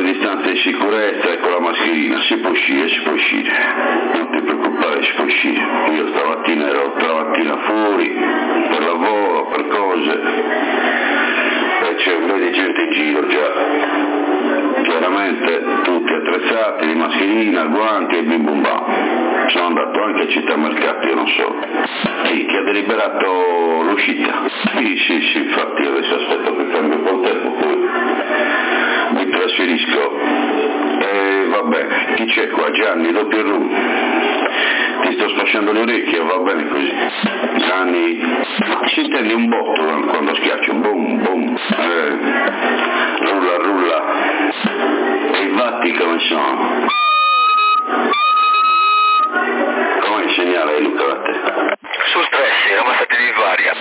distanze di sicurezza e con la mascherina, si può uscire, non ti preoccupare, si può uscire. Io stamattina ero fuori, per lavoro, per cose, e c'è un po' di gente in giro già, chiaramente tutti attrezzati, di mascherina, guanti e bim bum bam. Sono andato anche a Città Mercato, io non so, che ha deliberato l'uscita. Sì, infatti adesso aspetto che cambia un po' il tempo, poi mi trasferisco. Vabbè, chi c'è qua? Gianni, doppio room. Ti sto sfasciando le orecchie, va bene così. Gianni, si intende un botto quando schiaccio, boom, boom. Rulla. E i vatti come sono? Come il segnale, Luca, vatte? Sul 3, sì, non mi state di varia.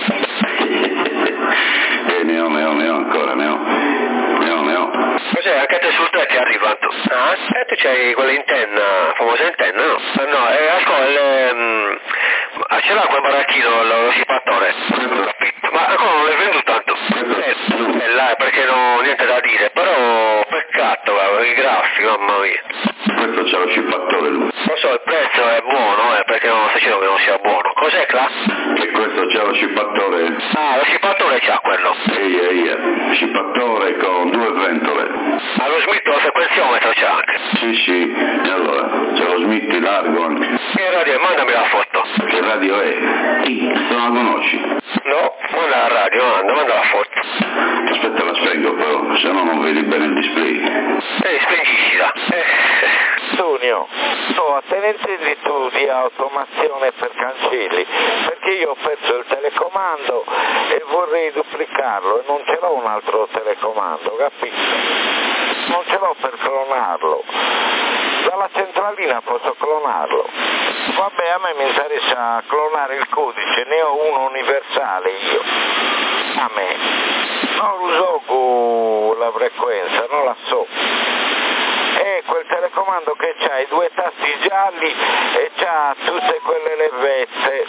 Ne ho ancora, ne ho. Cos'è, anche te sul 3 ti arriva tu? Ah? Tu c'hai quell'intenna, famosa antenna, no? No, ascolta, ce l'ha quel baracchino, lo scippatore? Ma ancora non l'hai venduto tanto? Là, perché non niente da dire, però peccato, il grafico, mamma mia. Questo c'ha lo scippatore lui. Lo so, il prezzo è buono, perché non sto dicendo che non sia buono. Cos'è, Cla? Che questo c'ha lo scippatore? Ah, lo scippatore c'ha quello. Scippatore con 2 ventole. Ah, lo Smith lo sequenziometro c'ha anche. Sì, e allora, c'è lo Smith largo anche. Che radio è? Mandami la foto. Che radio è? Non la conosci? No, manda la radio, manda la foto. Aspetta, la spengo però, se no non vedi bene il display. Spengicila. Sunio, te ne intendi tu di automazione per cancelli? Perché io ho perso il telecomando e vorrei duplicarlo e non ce l'ho un altro telecomando, capito? Non ce l'ho per clonarlo. Dalla centralina posso clonarlo. Vabbè, a me mi interessa clonare il codice, ne ho uno universale io. A me. Non uso la frequenza, non la so. È quel telecomando che c'ha i 2 tasti gialli e c'ha tutte quelle levette.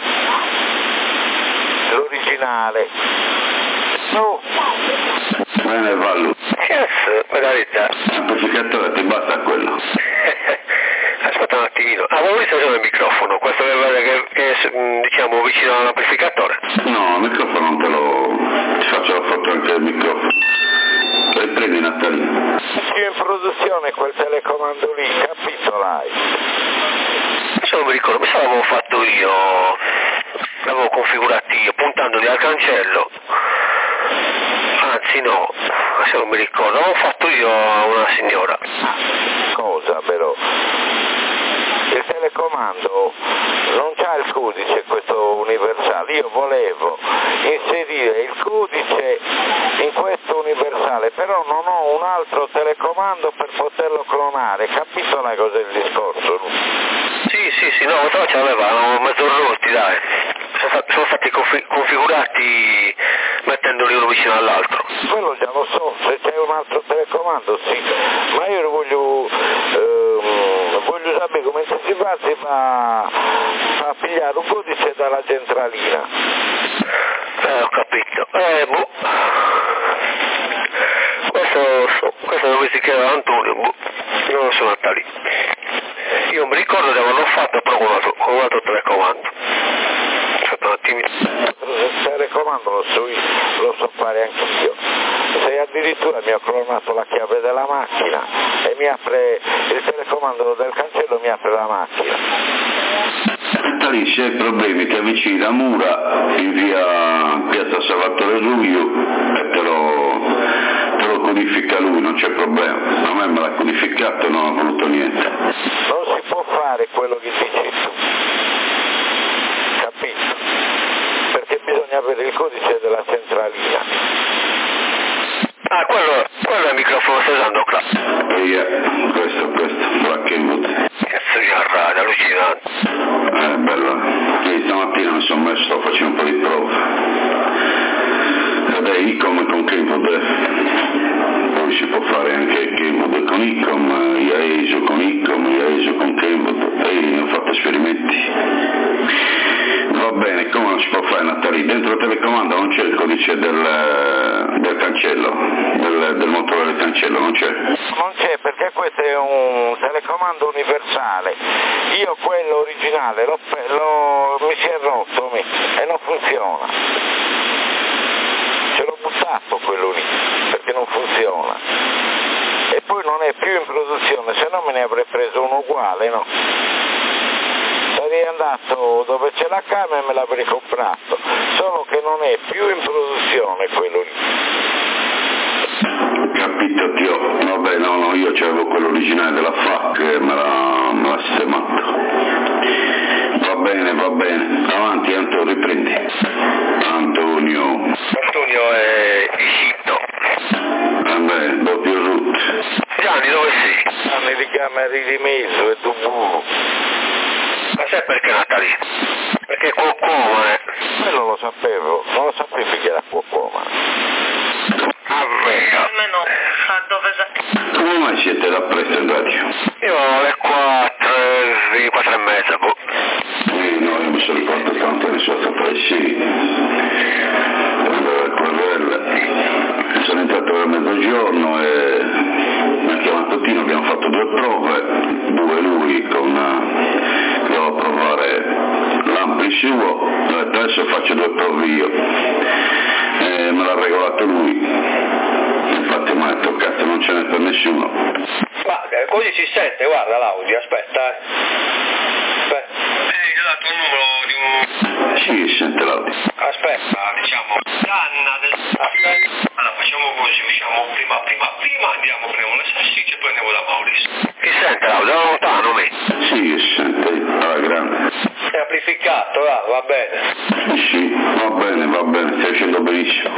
L'originale. No. Bene, Vallu. Yes, per carità. L'amplificatore ti basta quello. Aspetta un attimino. Avevo visto solo il microfono, questo che diciamo vicino all'amplificatore. No, il microfono non te lo... ti faccio la foto anche del microfono. Prendi Natalino. Più in produzione quel telecomando lì, capito l'hai? Adesso non mi ricordo, mi sa l'avevo fatto io, l'avevo configurato io, puntandoli al cancello. Anzi no, adesso non mi ricordo, l'avevo fatto io a una signora. Cosa però? Il telecomando non c'ha il codice questo universale, io volevo inserire il codice in questo universale, però non ho un altro telecomando per poterlo clonare, capito la cosa del discorso? Sì, no, però ce l'avevano mezzo rotti, dai. Sono stati configurati mettendoli uno vicino all'altro. Quello già lo so, se c'è un altro telecomando sì, ma io voglio sapere come si fa a pigliare un codice dalla centralina. Ho capito. Questo dove si chiama Antonio, io non sono Natali. Io mi ricordo di averlo fatto però con un altro telecomando. Aspetta un attimino. Il telecomando lo so fare anch'io. Se addirittura mi ho clonato la chiave della macchina e mi apre il telecomando del cancello, mi apre la macchina. Lì se hai problemi ti avvicini da Mura in via Piazza Salvatore Ruglio e te lo codifica lui, non c'è problema. A me l'ha codificato e non ha voluto niente. Non si può fare quello che dici tu, capito? Perché bisogna avere il codice della centralina. Ah, quello è il microfono che stai usando qua. Questo, Blackwood. Cazzo di radio, allucinante. Bello. Ieri stamattina mi sono messo, sto facendo un po' di prove. Vabbè, ICOM con Kenwood. Poi si può fare anche Kenwood con ICOM, IAESO con ICOM, IAESO con Kenwood. E ne ho fatto esperimenti. Va bene, come non si può fare Natali? Dentro il telecomando non c'è il codice del cancello, del motore del cancello, non c'è? non c'è, perché questo è un telecomando universale. Io quello originale mi si è rotto e non funziona. Ce l'ho buttato quello lì, perché non funziona. E poi non è più in produzione, se no me ne avrei preso uno uguale, no? Sarei andato dove c'è la camera e me l'avrei comprato, solo che non è più in produzione quello lì. Capito, Tio? Vabbè, no, io c'avevo quello originale della FAC e me l'ha sistemato. Va bene, avanti Antonio, riprendi. Antonio è Iscito. Vabbè, doppio root. Gianni, dove sei? Gianni di Cameri di Mezzo e Dubu. Ma sai perché Natali? Perché Cuocoma, Quello lo sapevo, non lo sapevi che era Cuocoma. Almeno a dove Come mai siete da presto andati? io alle 4 e mezza, boh. No, io mi sono ricordato tanto, ne sono stato sono entrato a mezzogiorno e mi ha chiamato Tino, abbiamo fatto 2 prove, 2 lui devo provare l'ampli suo, adesso faccio 2 prove io e me l'ha regolato lui, infatti mi ha detto cazzo non ce n'è per nessuno. Ma così si sente, guarda l'audio, aspetta. Io ho dato un numero di un... Sì, sente l'audio. Aspetta, diciamo, Anna del... Aspetta. Allora facciamo così, diciamo prima andiamo, prendiamo le salsicce e poi andiamo da Maurizio. Chi sente l'audio? Da lontano, me? Sì, sente, alla grande. È amplificato, va bene. Sì, va bene, stai facendo benissimo.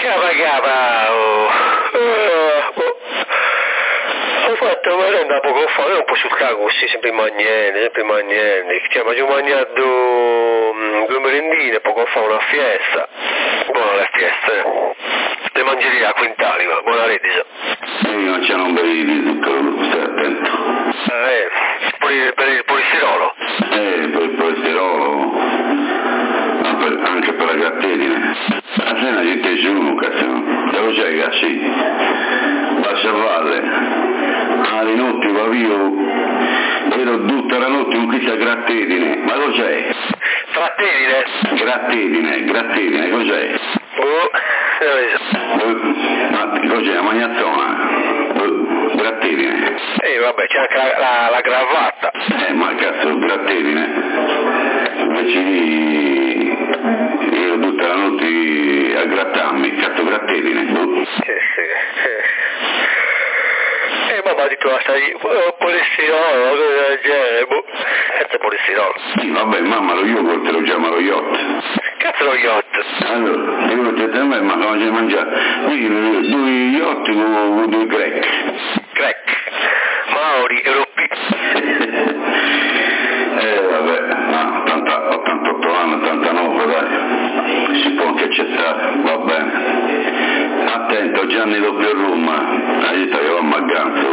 Ho fatto merenda poco fa, io non posso stare così, sempre mangiando. Cioè, ma ci ho mangiato 2 merendine, poco fa una fiesta. Buona le fieste. Le mangerie a quintali, ma buona redisa. Non c'è un bel di zucchero, stai attento. Per il polistirolo. Per il polistirolo, anche per la grattedine. La cena di te giù, cazzo, dove c'è ragazzi? Bassa a valle. Alle notti va via, ero tutta la notte un chissà grattedine, ma cos'è? Grattedine, cos'è? Ma cos'è, la magnazzona? Grattedine. Vabbè, c'è anche la cravatta. Ma cazzo, grattedine. Invece di... ero tutta la notte a grattarmi, cazzo, grattedine. Mamma di tua stai polistirolo, cosa del genere, Cazzo polistirolo. Sì, vabbè, mamma, lo yogurt lo chiama lo yacht. Cazzo lo yacht? Allora, io ti ho detto, ma cosa mangiare? Qui 2 yacht con 2 crack. Mauri, europei. Vabbè, no, 88 anni, 89, dai. Si può anche accettare, va bene. Attento, Gianni doppio room, aiuta che va magganzo.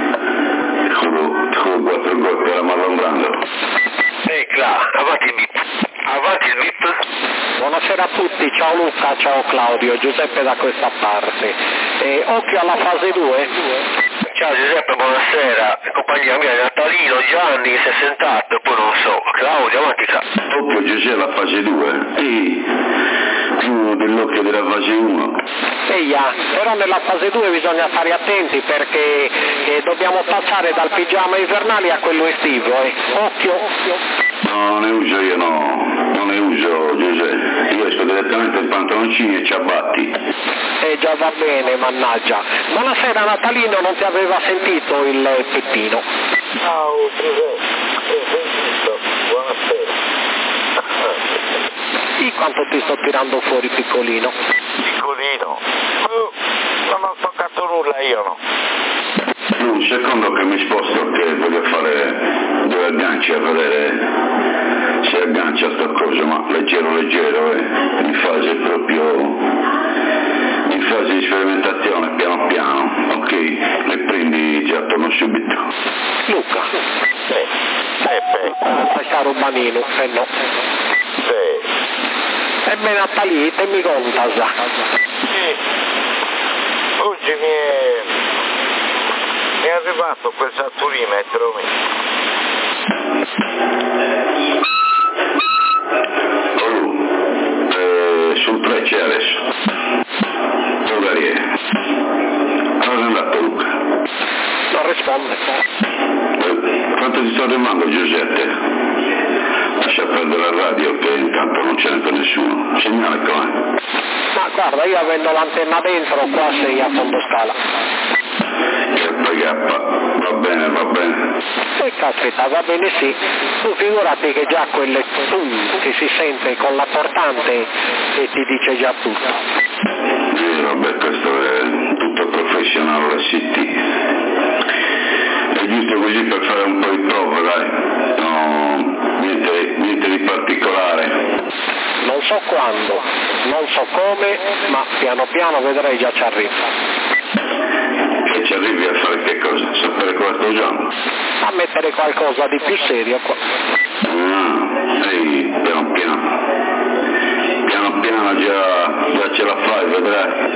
Con 4 gotte la marrombrando. Avanti il bip. Buonasera a tutti, ciao Luca, ciao Claudio, Giuseppe da questa parte. Occhio alla fase 2. Ciao Giuseppe, buonasera. Compagnia mia, Natalino, Gianni che si è sentato, poi non so. Claudio, avanti qua. Doppio Giuseppe la fase 2. Più dell'occhio della fase 1. Però nella fase 2 bisogna stare attenti perché dobbiamo passare dal pigiama invernale a quello estivo. Occhio. No, non ne uso io, non ne uso Giuseppe. Io esco direttamente in pantaloncini e ciabatti. Già va bene, mannaggia. Buonasera Natalino, non ti aveva sentito il Peppino? Ciao Giuseppe, sentito, buonasera. Sì, quanto ti sto tirando fuori piccolino? Non ho toccato nulla io, no. Un secondo che mi sposto che voglio fare 2 agganci a vedere se aggancia sta cosa, ma leggero in fase di sperimentazione, piano piano, ok, le prendi, già torno subito. Luca. Peppe. Stai caro banino, no. Sì. Ebbene Natalì, te mi conta, Sì. Oggi Mi è arrivato quel saturimetro. Sul 3 c'è adesso. Bulgaria. Allora è andato Luca? Non risponde. Quanto ti sto arrivando Giuseppe? Lascia perdere la radio che intanto non c'è per nessuno. Segnale come? Ma guarda, io avendo l'antenna dentro, qua sei a fondo scala. Va bene, va bene. E caspita, va bene sì. Tu figurati che già quelle che si sente con la portante e ti dice già tutto. Vabbè, questo è tutto professionale, la City. È giusto così per fare un po' di prova, dai. No, niente di particolare. Non so quando, non so come, ma piano piano vedrai già ci arriva. Che ci arrivi a fare che cosa? Sapere cosa sto usando? A mettere qualcosa di più serio qua. Ehi, piano piano già ce la fai, vedrai.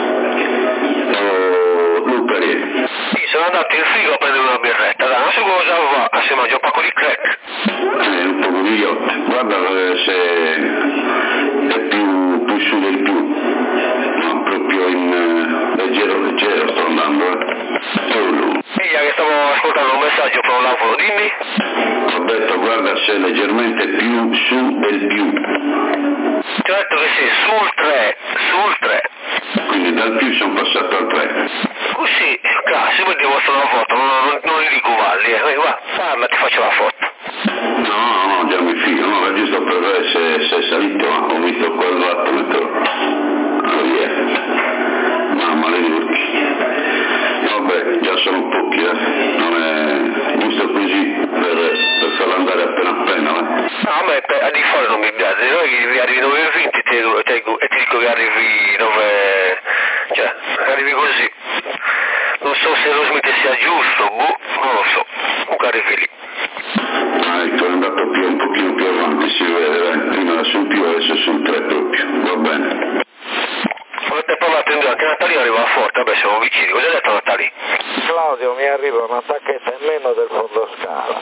Luca lì. Sì, sono andato in frigo a prendere una birretta, dai, non so cosa va, si mangia un pacco di crack. Un po' di yacht, guarda se è più su del più. No, proprio in leggero sto andando, Figlia che stavo ascoltando un messaggio per un lavoro, dimmi. Ho detto guarda se è leggermente più su del più. Ti ho detto che sì, sul 3. Quindi dal più sono passato al 3. Così, cazzo, mi dimostro una foto, non li dico valli, va, parla, ti faccio la foto. No, già mi fido, no, era giusto per vedere se è salito, ho visto quel vattometro. Via. Mamma le urchi. Vabbè, già sono pochi, non è giusto così per farlo andare appena, No, a me a di fuori non mi piace, noi arrivi 9:20 e ti dico che arrivi 9, cioè, arrivi così. Non so se lo Smith sia giusto, non lo so, comunque arrivi lì. Ecco, è andato un pochino più avanti, si vede, prima era sul più, adesso sul 3 proprio, va bene. Avete provato in anche Natalino arriva forte, vabbè siamo vicini, cosa hai detto Natalino? Claudio, mi arriva una tacchetta in meno del fondo scala.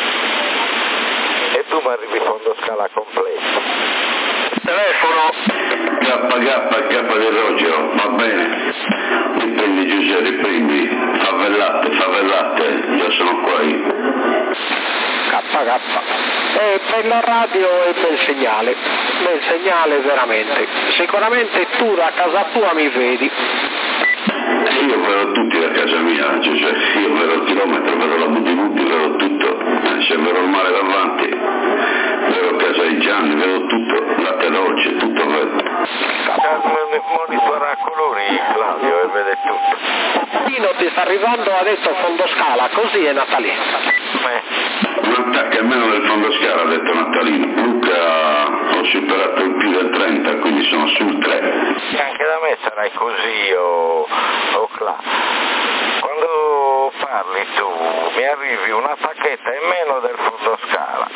E tu mi arrivi fondo scala completo. Telefono. K del Rogero, va bene. Riprendi Giuseppe, riprendi. Favellate, già sono qua io. KK. Bella radio e bel segnale veramente. Sicuramente tu da casa tua mi vedi. Io vedo tutti da casa mia, Giuseppe, io vedo il chilometro, vedo la Budibuti, vedo tutto, se vedo il mare davanti, vedo casa di Gianni, vedo tutto, latte dolce, tutto vedo. Monitora a colori Claudio e vede tutto. Pino ti sta arrivando, ha detto fondo scala, così è Natalino. Un attacco a meno del fondo scala, ha detto Natalino. Luca ho superato il più del 30, quindi sono sul 3. E anche da me sarai così o Cla. Quando parli tu mi arrivi una tacchetta in meno del fondo scala.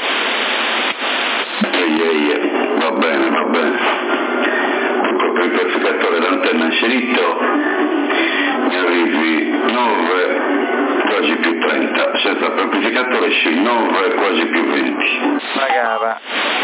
Va bene. Proprio il verificatore d'antenna inserito, mi arrivi 9 quasi più 30, senza amplificatore sì, 9 quasi più 20. La gara.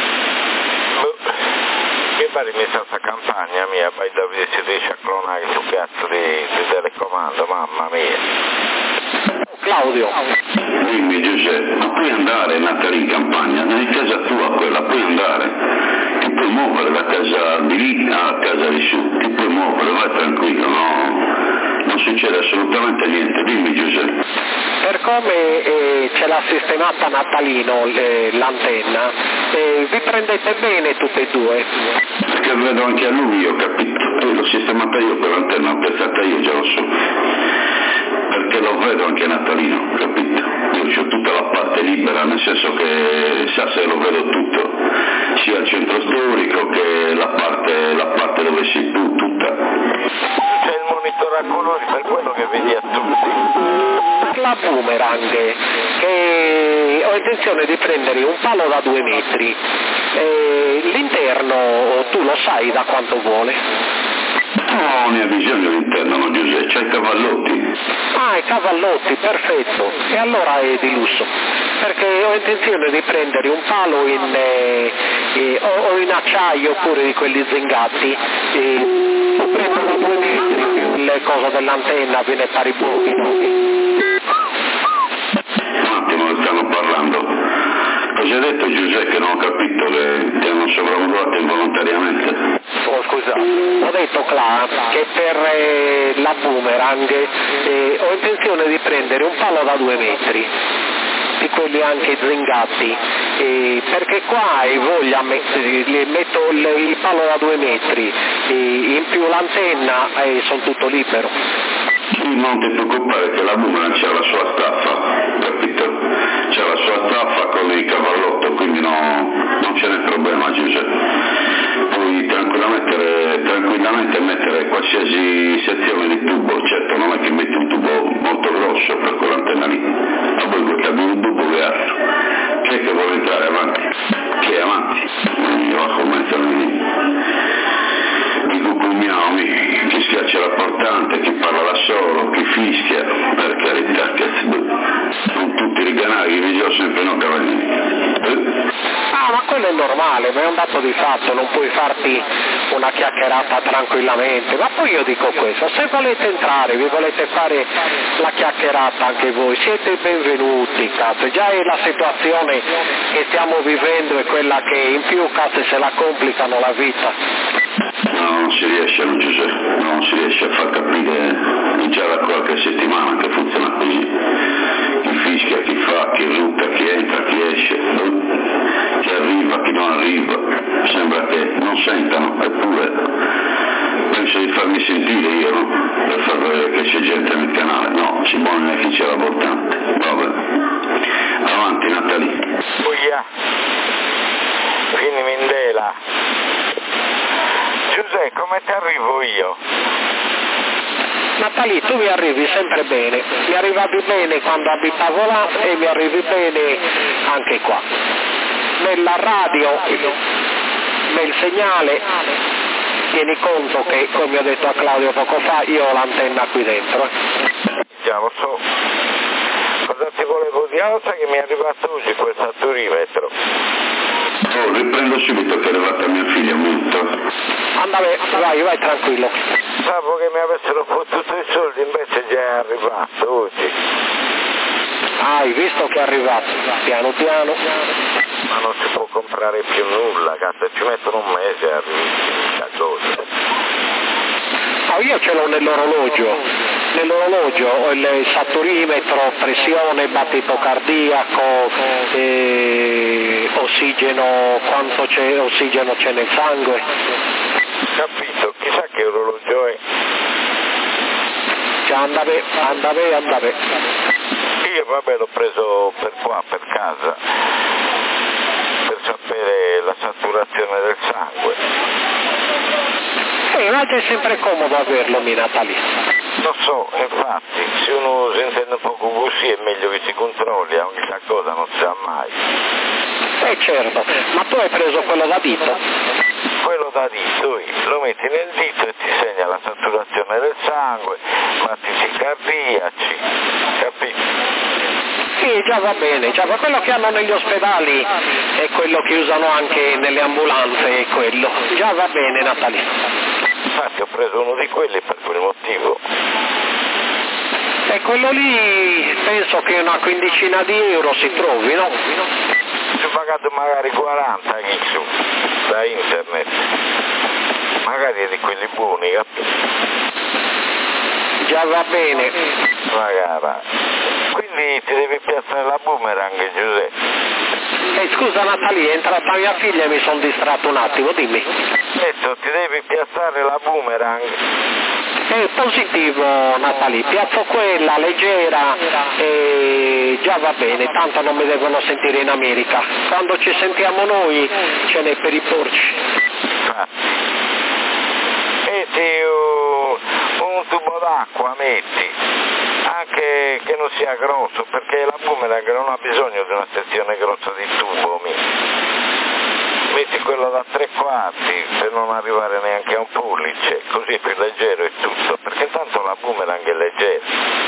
Che pare mi sta sta campagna mia, poi Davide si riesce a clonare su cazzo di telecomando, mamma mia. Claudio. Dimmi Giuseppe, ma puoi andare Natalino in campagna, non è casa tua quella, puoi andare, ti puoi muovere da casa di lì alla casa di su, ti puoi muovere, vai tranquillo, no? Non succede assolutamente niente, dimmi Giuseppe. Per come ce l'ha sistemata Natalino l'antenna, vi prendete bene tutte e due? Perché vedo anche a lui, ho capito, l'ho sistemata io per l'antenna, l'ho piazzata io, già lo so. Perché lo vedo anche Natalino, capito? Io ho tutta la parte libera, nel senso che sa se lo vedo tutto, sia il centro storico che la parte dove sei tu, tutta. C'è il monitor a colori per quello che vedi a tutti. La boomerang, che ho intenzione di prendere un palo da 2 metri, l'interno tu lo sai da quanto vuole? No, ne ha bisogno all'interno, no Giuseppe, c'è i cavallotti. Ah, i cavallotti, perfetto. E allora è di lusso. Perché ho intenzione di prendere un palo o in acciaio oppure di quelli zingati. Lo prendo da 2 metri, le cose dell'antenna ve ne pari pochi. Un attimo, stanno parlando. Cosa hai detto Giuseppe, che non ho capito, che ti hanno sopravvolato involontariamente? Oh, scusa, ho detto che per la boomerang ho intenzione di prendere un palo da 2 metri, di quelli anche zingati, perché qua hai voglia, metto il palo da 2 metri, in più l'antenna e sono tutto libero. Sì, non ti preoccupare che la boomerang c'ha la sua staffa, capito? C'ha la sua staffa con il cavallotto, quindi non ce n'è problema Giuseppe. Puoi tranquillamente mettere qualsiasi sezione di tubo, certo non è che metti un tubo molto grosso per quell'antenna lì, ma poi vuoi cambiare un tubo che altro. Chi è che vuole entrare avanti? Chi è avanti? Io ho cominciato di cucugnomi, chi schiaccia la portante, chi parla da solo, chi fischia, per carità, sono tutti i canali che vi ho sempre no cavallini. Ah, ma quello è normale, ma è un dato di fatto, non puoi farti una chiacchierata tranquillamente, ma poi io dico questo, se volete entrare, vi volete fare la chiacchierata anche voi, siete benvenuti, cazzo, già è la situazione che stiamo vivendo è quella che in più cazzo se la complicano la vita. No, non si riesce, non Giuseppe, non si riesce a far capire già da qualche settimana che funziona così. Chi fischia, chi fa, chi ruta, chi entra, chi esce, chi arriva, chi non arriva, sembra che non sentano, eppure penso di farmi sentire io, no? Per far vedere che c'è gente nel canale, no, ci vuole chi c'è la portante, vabbè. Avanti Natalì. Uia, fini Mindela. Giuseppe, come ti arrivo io? Natalì, tu mi arrivi sempre bene, mi arrivavi bene quando abitavo là e mi arrivi bene anche qua. Nella radio, nel segnale, tieni conto che, come ho detto a Claudio poco fa, io ho l'antenna qui dentro. Già lo so. Cosa ti volevo dire? Lo sai che mi è arrivato oggi quel saturimetro? Oh, riprendo subito che è arrivata mia figlia, un minuto. Vai tranquillo. Sapevo che mi avessero fottuto i soldi, invece già è arrivato oggi. Hai visto che è arrivato, piano piano. Ma non si può comprare più nulla, cazzo, ci mettono un mese a arrivare a cosa. Oh, io ce l'ho nell'orologio ho il saturimetro, pressione, battito cardiaco, ossigeno, quanto ossigeno c'è nel sangue. Capito, chissà che orologio è. Cioè, andave. Io vabbè l'ho preso per qua, per casa, per sapere la saturazione del sangue. Ma è sempre comodo averlo, Natalì. Lo so, infatti, se uno si intende un po' così è meglio che si controlli, ogni cosa non si sa mai. Certo, ma tu hai preso quello da dito? Quello da dito, lo metti nel dito e ti segna la saturazione del sangue, battiti cardiaci, capito? Sì, già va bene, già, ma quello che hanno negli ospedali è quello che usano anche nelle ambulanze, è quello. Già va bene, Natalì. Infatti ho preso uno di quelli per quel motivo. E quello lì penso che una quindicina di euro si trovi, no? Ci ho pagato magari 40 su da internet. Magari è di quelli buoni, capito? Già va bene. Magari. Quindi ti devi piazzare la boomerang, Giuseppe. Scusa Natalì, è entrata mia figlia e mi sono distratto un attimo, dimmi. Adesso ti devi piazzare la boomerang. È positivo Natalì, piazzo quella, leggera, e già va bene, tanto non mi devono sentire in America. Quando ci sentiamo noi ce n'è per i porci. Metti un tubo d'acqua, metti, anche che non sia grosso, perché la boomerang non ha bisogno di una sezione grossa di tubo, metti quello da 3/4 per non arrivare neanche a un pollice, così è più leggero e tutto, perché tanto la boomerang è leggera.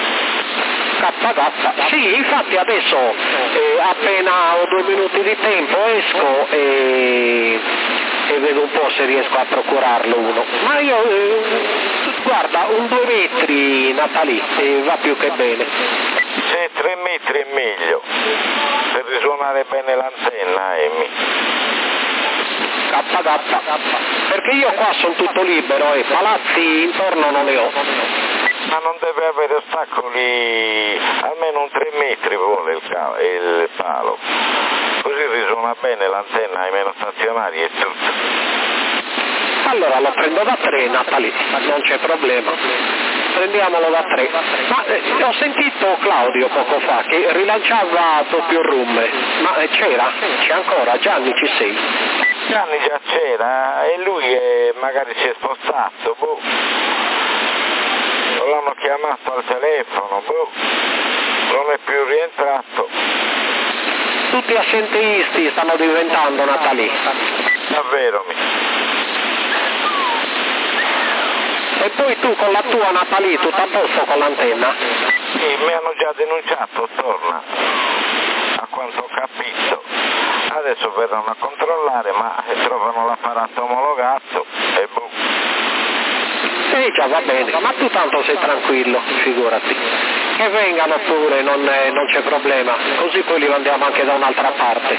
Sì, infatti adesso appena ho 2 minuti di tempo esco e vedo un po' se riesco a procurarlo uno. Ma io, guarda, un 2 metri Natali va più che bene. Se 3 metri è meglio, per risuonare bene l'antenna, Emi. Perché io qua sono tutto libero e palazzi intorno non ne ho. Ma non deve avere ostacoli, almeno un 3 metri vuole il palo, così risuona bene l'antenna, hai meno stazionari e tutto. Allora lo prendo da 3 Natali, non c'è problema, prendiamolo da 3. Ma ho sentito Claudio poco fa che rilanciava doppio room, ma c'è ancora? Gianni, ci sei? Gianni già c'era e lui magari si è spostato, l'hanno chiamato al telefono, non è più rientrato. Tutti assenteisti stanno diventando Natali. Davvero. E poi tu con la tua Natali, tutto a posto con l'antenna? Sì, mi hanno già denunciato, torna, a quanto ho capito. Adesso verranno a controllare, ma trovano l'apparato omologato e già va bene, ma tu tanto sei tranquillo, figurati. Che vengano pure, non c'è problema, così poi li mandiamo anche da un'altra parte.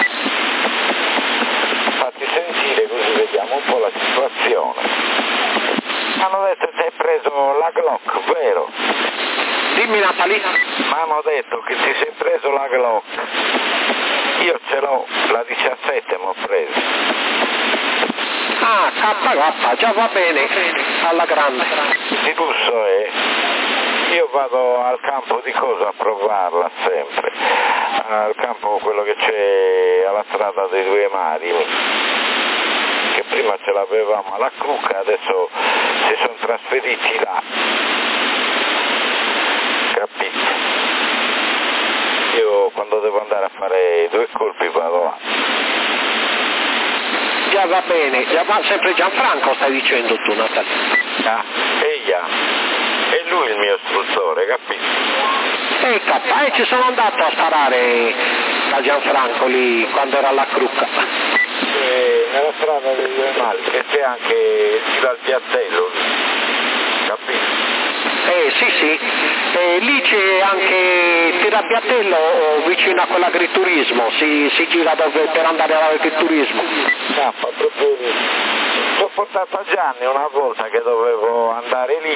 Fatti sentire così vediamo un po' la situazione. Hanno detto che hai preso la Glock, vero? Dimmi Natali. Ma hanno detto che ti sei preso la Glock. Io ce l'ho, la 17 mi ho preso. Ah, KK, già va bene, alla grande. Di lusso è. Io vado al campo di cosa a provarla sempre. Al campo quello che c'è alla strada dei Due Marimi. Che prima ce l'avevamo alla Cruca, adesso si sono trasferiti là. Capito? Io quando devo andare a fare 2 colpi vado là. Già va bene, sempre Gianfranco stai dicendo tu Natali. Ah, è lui il mio istruttore, capito? Ci sono andato a sparare da Gianfranco lì quando era alla Crucca. Nella strada dei Due Mali, che c'è anche il al piattello, capito? Sì, lì c'è anche Tirapiattello vicino a quell'agriturismo, si gira per andare all'agriturismo. No, proprio lì. Ci ho portato a Gianni una volta che dovevo andare lì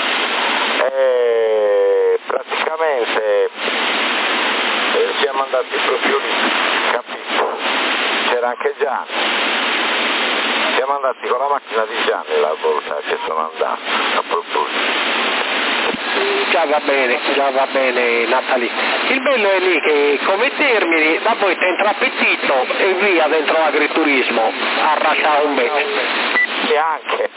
e praticamente siamo andati proprio lì, capito? C'era anche Gianni. Siamo andati con la macchina di Gianni la volta che sono andato a proposito. Già va bene Natali. Il bello è lì che come termini, da poi ti entra appetito e via dentro l'agriturismo, arrasciare un bene. E anche.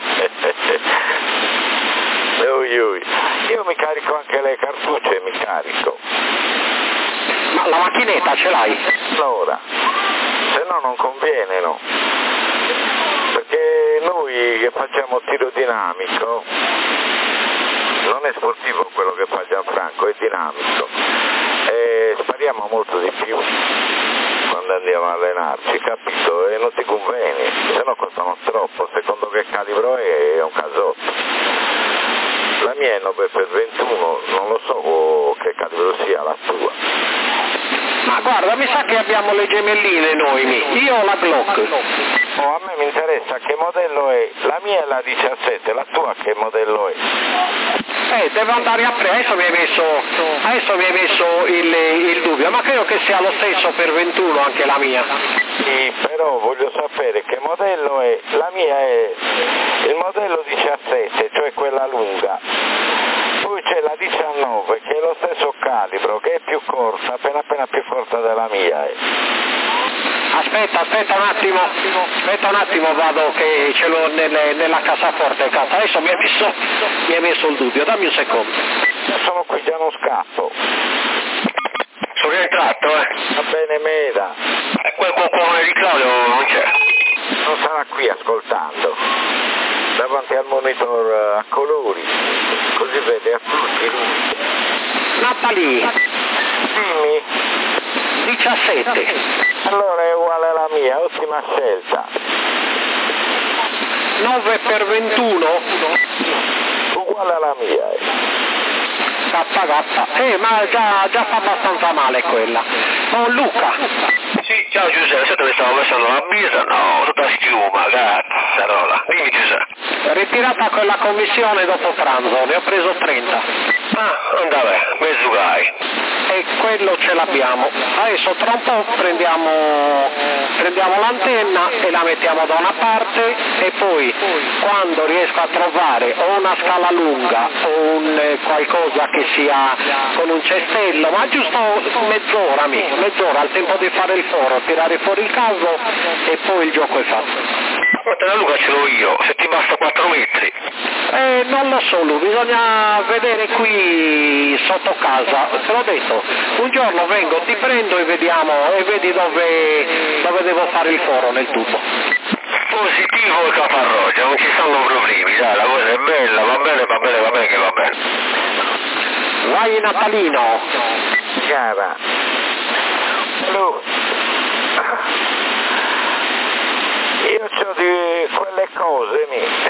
Io mi carico anche le cartucce, mi carico. Ma la macchinetta ce l'hai? Allora, se no non conviene, no? Perché noi che facciamo tiro dinamico, non è sportivo quello che fa Gianfranco, è dinamico e spariamo molto di più quando andiamo a allenarci, capito? E non ti conviene, se no costano troppo, secondo che calibro è un casotto. La mia è 9x21, non lo so che calibro sia la tua. Ma guarda, mi sa che abbiamo le gemelline noi, io ho la Glock. Oh, a me mi interessa che modello è, la mia è la 17, la tua che modello è? Devo andare a prendere, adesso mi hai messo il dubbio, ma credo che sia lo stesso per 21 anche la mia. Sì, però voglio sapere che modello è, la mia è il modello 17, cioè quella lunga. Poi c'è la 19 che è lo stesso calibro, che è più corta, appena più corta della mia. Aspetta un attimo, vado che ce l'ho nella cassaforte, cazzo. Adesso mi hai messo il dubbio, dammi un secondo. Sono qui, già non scappo. Sono è entrato, Va bene, Meda. E quel cuore di Claudio non c'è. Non sarà qui ascoltando. Davanti al monitor a colori. Così vede a tutti lui. Natalie, Dimmi. 17. Allora è uguale alla mia, ottima scelta. 9 per 21. Uguale alla mia. KK. Ma già fa abbastanza male quella. Oh Luca. Sì, ciao Giuseppe, sai dove stavo mettendo la birra? No, tutta schiuma, cazzarola. Dimmi Giuseppe. Ritirata quella commissione dopo pranzo, ne ho preso 30. Ah, andava, mezzo gai. E quello ce l'abbiamo. Adesso tra un po' prendiamo l'antenna e la mettiamo da una parte e poi quando riesco a trovare o una scala lunga o qualcosa che sia con un cestello, ma giusto mezz'ora al tempo di fare il foro, tirare fuori il caso e poi il gioco è fatto. Guarda, la Luca ce l'ho io, se ti basta 4 metri. Non lo so, bisogna vedere qui sotto casa, te l'ho detto, un giorno vengo, ti prendo e vediamo e vedi dove devo fare il foro nel tubo. Positivo e caparrogia, non ci stanno problemi, dai, la cosa è bella, va bene che va bene. Vai Natalino. Cara. Lu. Io c'ho di quelle cose,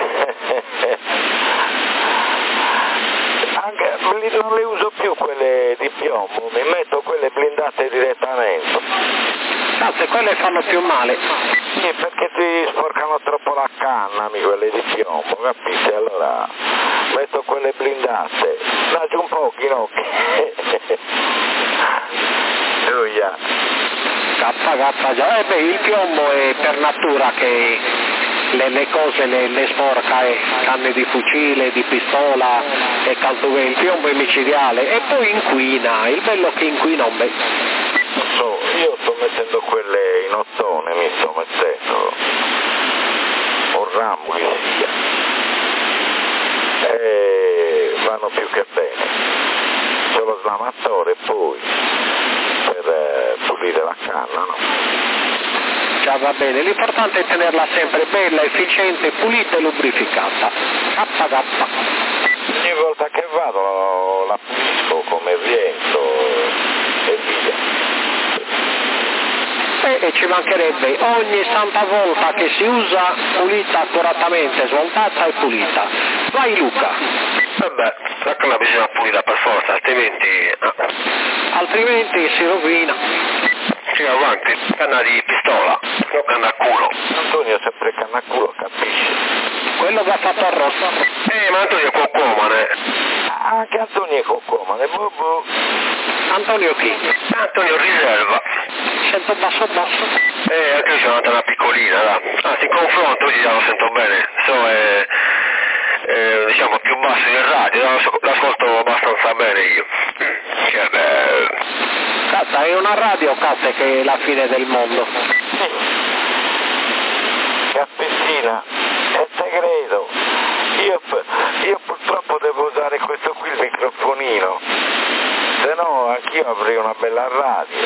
anche non le uso più quelle di piombo, mi metto quelle blindate direttamente. Cazzo, quelle fanno più male. Sì, perché ti sporcano troppo la canna, quelle di piombo, capisci? Allora metto quelle blindate, lascio un po' ginocchi. Gioia. Già. Il piombo è per natura che le cose le sporca, canne di fucile, di pistola e calduve, il piombo è micidiale e poi inquina, il bello che inquina un bel. Non so, io sto mettendo quelle in ottone, mi sto mettendo, o ramo che sia, e vanno più che bene. C'ho lo slamatore poi per pulire la canna, no? Già va bene, l'importante è tenerla sempre bella, efficiente, pulita e lubrificata. KK. Ogni volta che vado la pulisco come rientro e via. E ci mancherebbe, ogni santa volta che si usa, pulita accuratamente, smontata e pulita. Vai Luca. Vabbè, la canna bisogna pulita per forza, altrimenti si rovina. Sì, avanti, canna di pistola, non canna a culo. Antonio è sempre canna a culo, capisci? Quello che ha fatto a rosso. Ma Antonio è coccomane. Anche Antonio è coccomane, boh. Antonio chi? Antonio riserva. Sento basso. Anche io sono andata una piccolina, là. Anzi, in confronto oggi già lo sento bene, diciamo più basso del radio, l'ascolto abbastanza bene io. Che bello. Cazzo, è una radio, cazzo, che è la fine del mondo. Caspettina, è segreto. Io purtroppo devo usare questo qui, il microfonino, se no anch'io avrei una bella radio.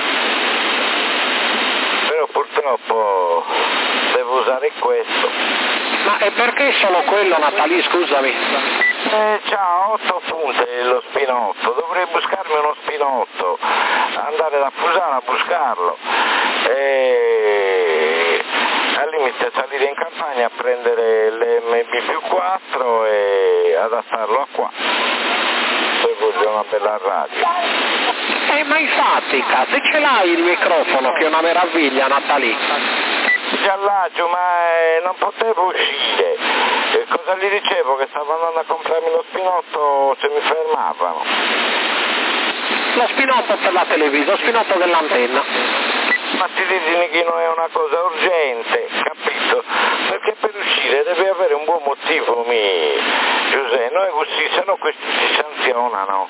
Però purtroppo devo usare questo. Ma e perché solo quello, Natalie, scusami? C'ha 8 punte lo spinotto, dovrei buscarmi uno spinotto, andare da Fusana a buscarlo e al limite salire in campagna a prendere l'MB+4 e adattarlo a qua, se voglio una bella radio. Ma infatti, cazzo, ce l'hai il microfono che è una meraviglia, Natalie? Già laggiù, ma non potevo uscire. Cosa gli dicevo? Che stavo andando a comprarmi lo spinotto se mi fermavano. Lo spinotto per la televisione, lo spinotto dell'antenna. Ma ti dici che non è una cosa urgente, capito? Perché per uscire devi avere un buon motivo, Giuseppe, noi così, se no questi si sanzionano.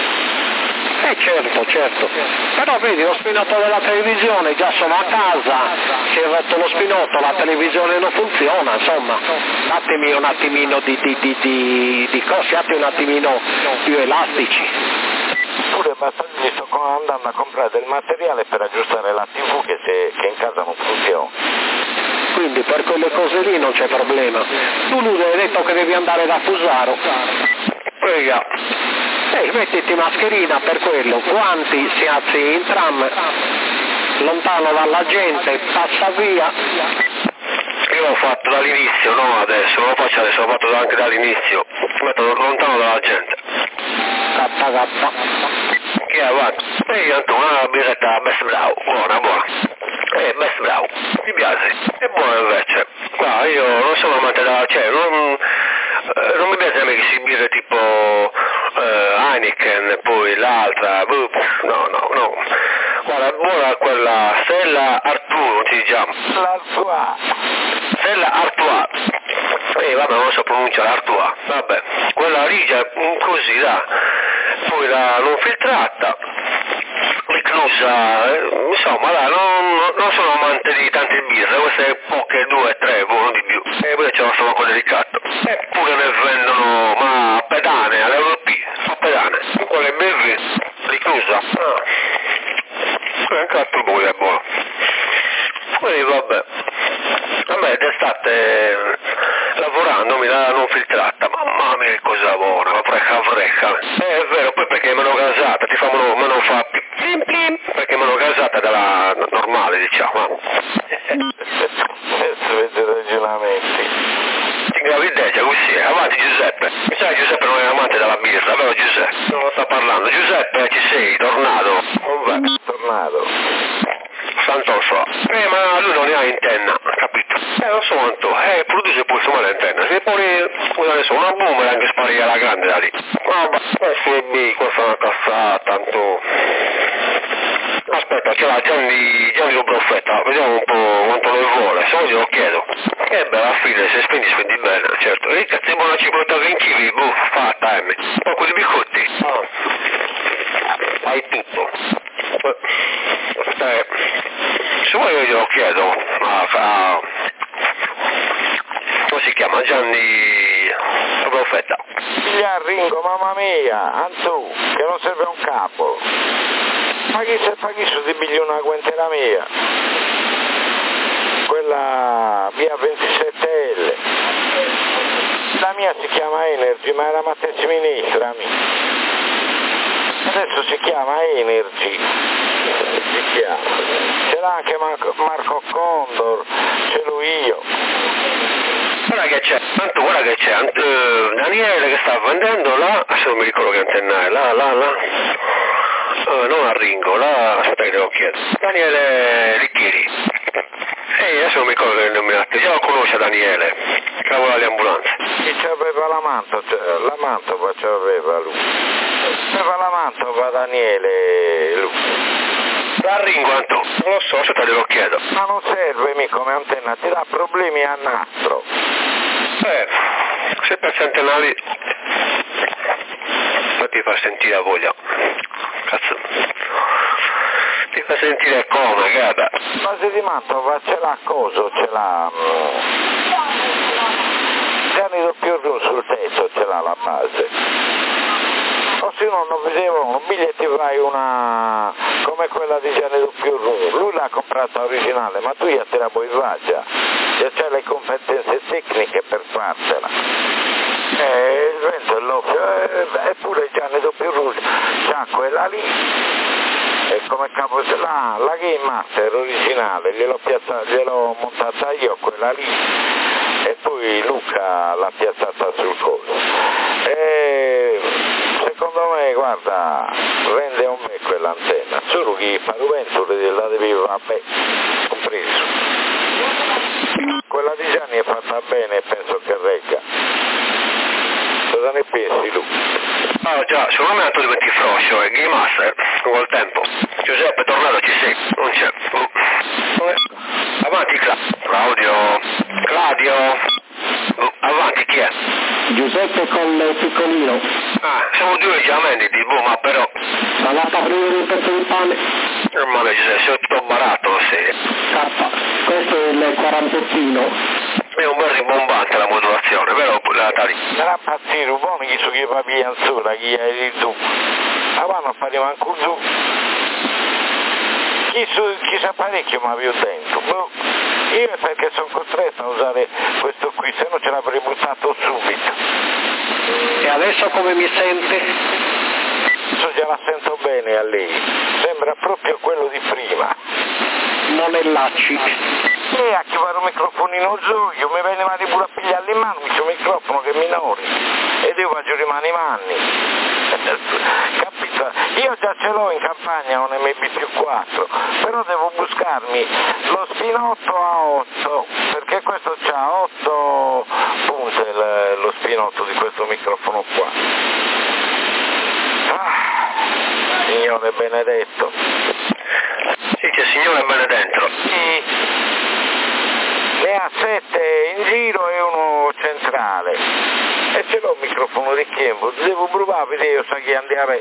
Certo, però vedi lo spinotto della televisione, già sono a casa, si è rotto lo spinotto, la televisione non funziona, insomma, datemi un attimino di cose, siate un attimino più elastici. Pure Battaglia sto andando a comprare del materiale per aggiustare la TV che in casa non funziona. Quindi per quelle cose lì non c'è problema. Tu Ludo hai detto che devi andare da Fusaro. Prega. Mettiti mascherina per quello, guanti, si alzi in tram, lontano dalla gente, passa via. Io l'ho fatto dall'inizio, no adesso, non lo faccio adesso, l'ho fatto anche dall'inizio. Mi metto lontano dalla gente. Gatta. Che avanti? Una birretta Best Brau, buona. Best Brau, mi piace, è buona invece. Qua io non sono amante da, cioè, non mi piace a me che si birre tipo Heineken, poi l'altra, no. Guarda, è buona quella Stella Artois, si chiama. Stella Artois. Vabbè, non so pronunciare Artois. Vabbè, quella rigia così là. Poi la non filtrata. L'icnusa, insomma, là, non sono amante di tante birre, queste poche, 2, 3, non di più. E poi c'è uno stomaco delicato. Eppure ne vendono, ma a pedane, all'Europea, a pedane. Quelle birre, l'icnusa. Anche l'altro buio è buono. Quindi vabbè, a me d'estate lavorando mi dà non filtrata, mamma mia che cosa buona, ma frecca. È vero, poi perché meno gasata, meno fa plim plim, perché meno gasata dalla normale, diciamo. Questi ragionamenti. Ingravidezza così, avanti Giuseppe. Mi sa che Giuseppe non è amante della birra, vero Giuseppe? Non lo sta parlando. Giuseppe, ci sei? Tornato? Tornato. Santoso. Ma lui non ne ha antenna, capito? Lo so quanto, produce poi insomma l'antenna. Se poi adesso una boomerang che spari alla grande da lì. Vabbè, questa è una cazzata, tanto. Aspetta, c'è la Gianni lo Profeta, vediamo un po' quanto ne vuole, se no glielo chiedo. Che bella fine, se spendi bene, certo. E cazzo è buona cipolletta 20 kg, fatta, poco di biscotti. Fai tutto. Se vuoi io glielo chiedo, come si chiama? Gianni lo Profeta. Figlia Ringo, mamma mia, Anzu, che non serve un capo. Paghi su di biglio una guantera mia. Quella via 27L. La mia si chiama Energy, ma era Matteo Ministra. Adesso si chiama Energy. C'era anche Marco Condor, ce l'ho io. Guarda che c'è, Daniele che sta vendendo là, adesso non mi ricordo che antenna è, là. Non a Ringo, là, aspetta che devo chiedere. Daniele Ricchieri. Adesso non mi ricordo che nominato, già lo conosce Daniele, che lavora alle ambulanze. Chi c'aveva la mantova c'aveva lui. C'aveva la mantova Daniele lui. Da Ringo Anto, non lo so, aspetta glielo chiedo. Ma non serve mica come antenna, ti dà problemi a nastro. Se per centenari poi ti fa sentire a voglia. Cazzo. Ti fa sentire come, guarda. Ma se di mantova ce l'ha coso, ce l'ha. Gianni doppio sul tetto ce l'ha la base. O se no non vedevano un biglietti vai una come quella di Gianni doppio lui l'ha comprata originale, ma tu te la puoi fare già c'è le competenze tecniche per fartela. Il vento è l'offio, eppure Gianni doppio c'ha quella lì. E come capo la Game Master originale gliel'ho montata io quella lì e poi Luca l'ha piazzata sul coso e secondo me guarda rende un me quell'antenna solo che Paruvento la devi vabbè compreso quella di Gianni è fatta bene e penso che regga. Cosa ne pensi Luca? Già, secondo me Antonio diventi froscio, è Game Master, col tempo. Giuseppe è tornato, ci sei, non c'è. Avanti Claudio, avanti chi è? Giuseppe con piccolino. Siamo due chiamati, ma però. Ma la aprire il pezzo di pane? Male Giuseppe, sei tutto barato, sei. Questo è il 48. È un bel rimbombante la modulazione, vero? La tali. Sarà pazzire, buono chi su che papi ancora, chi è tu. vanno a fare manco giù. Chissà parecchio mi avevo dentro. Boh. Io è perché sono costretto a usare questo qui, se no ce l'avrei buttato subito. E adesso come mi sente? Adesso già la sento bene a lei, sembra proprio quello di prima. Non è lacci. E a chiamare un microfonino giù, mi veniva di pure a pigliarli in mano, c'è un microfono che è minore, ed io faccio rimane i manni. Capito? Io già ce l'ho in campagna un MB+4, però devo buscarmi lo spinotto a 8, perché questo c'ha 8 punte lo spinotto di questo microfono qua. Signore benedetto. Sì, che Signore benedetto. Sì. Ne ha 7 in giro e uno centrale. E ce l'ho un microfono di chiembo, devo provare, vedere io sa chi andare.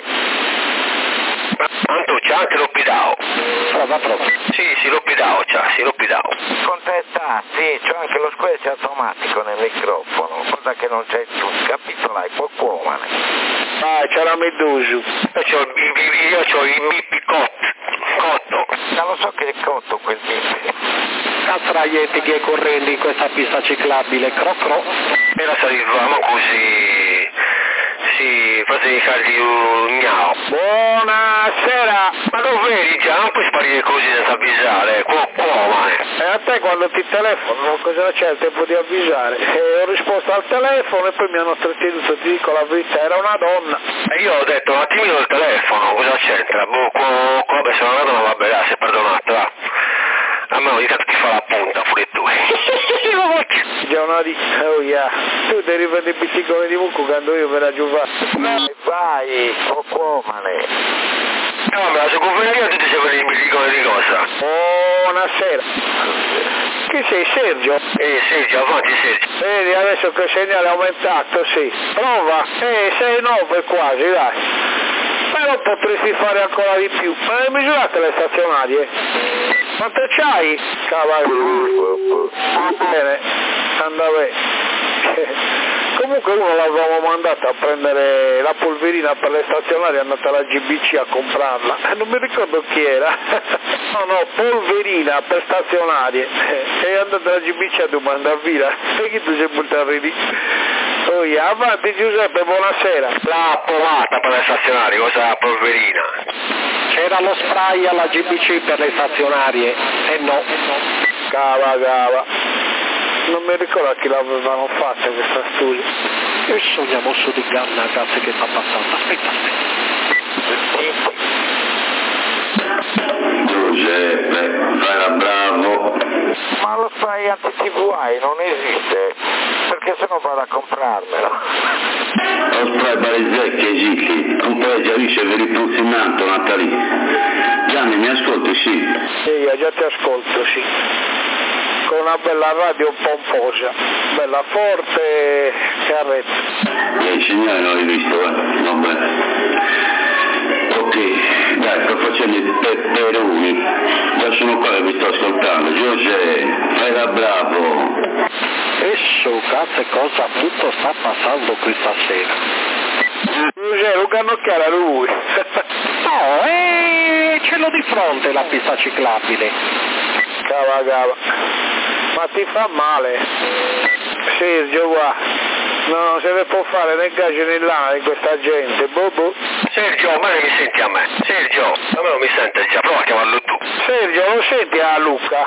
Tanto c'è anche l'oppidao. Prova. Sì, l'oppidao c'ha, sì, l'oppidao. Contesta, sì, c'ho anche lo squelch automatico nel microfono, cosa che non c'è tu, capito? Là, qualcuno. C'è la Medusa. Io c'ho il Mippi Cotto. Non lo so che è cotto quel Mippi. Cazzaglietti che è correndo in questa pista ciclabile, crocro. E la salivamo così, sì, facevi fargli un gnao. Buonasera! Ma dove vedi già? Non puoi sparire così senza avvisare, E a te quando ti telefono cosa c'è il tempo di avvisare? Ho risposto al telefono e poi mi hanno trattenuto, ti dico la verità, era una donna. E io ho detto un attimino il telefono, cosa c'entra? Vabbè, se non è una vabbè, dai, sei perdonato, va. A me ogni tanto ti fa la punta, pure tu. Giornali, oh yeah, tu devi prendere il pizzicone di mucco quando io me la giuva. Vai, pocuomane. No, ma la circonferenza tu ti sei per il pizzicone di cosa? Buonasera. Chi sei, Sergio? Sergio, avanti Sergio. Vedi, adesso che il segnale è aumentato, sì. Prova. 6-9 quasi, dai. Però potresti fare ancora di più. Ma hai misurato le stazionarie? Quanto c'hai? Cavallo. Bene, anda bene. Comunque uno l'avevamo mandato a prendere la polverina per le stazionarie, è andata alla GBC a comprarla. Non mi ricordo chi era. No, polverina per stazionarie. È andata alla GBC a domandare via. Perché tu sei buttato lì? Oh yeah. Avanti Giuseppe, buonasera. La pomata per le stazionarie, cosa la polverina? C'era lo spray alla GBC per le stazionarie, e no. Cava. Non mi ricordo a chi l'avevano fatta questa studia. Io sogniamo su di ganna, cazzo che sta passando. Aspetta. Giuseppe, era bravo. Ma lo spray anti-TVI non esiste, perché se no vado a comprarmelo. Lo spray per i zecchi esiste, non puoi già ricevere il pulsinante, Natalì. Gianni, mi ascolti? Sì. Sì, già ti ascolto, sì. Con una bella radio pomposa, bella forte e a rete. Il segnale non l'hai visto, vabbè. Ok, dai, sto facendo i peperoni, già sono qua che vi sto ascoltando. Giuseppe, era bravo. Esso, cazzo, cosa tutto sta passando questa sera? Giuseppe, un cannocchiare a lui. No, ce l'ho di fronte la pista ciclabile. Cava. Ma ti fa male. Sergio, qua. No, se ne può fare né gaggio né lana di questa gente. Bobo. Sergio, ma non mi senti a me? Sergio, a me non mi sente già, prova a chiamarlo tu. Sergio, lo senti a Luca?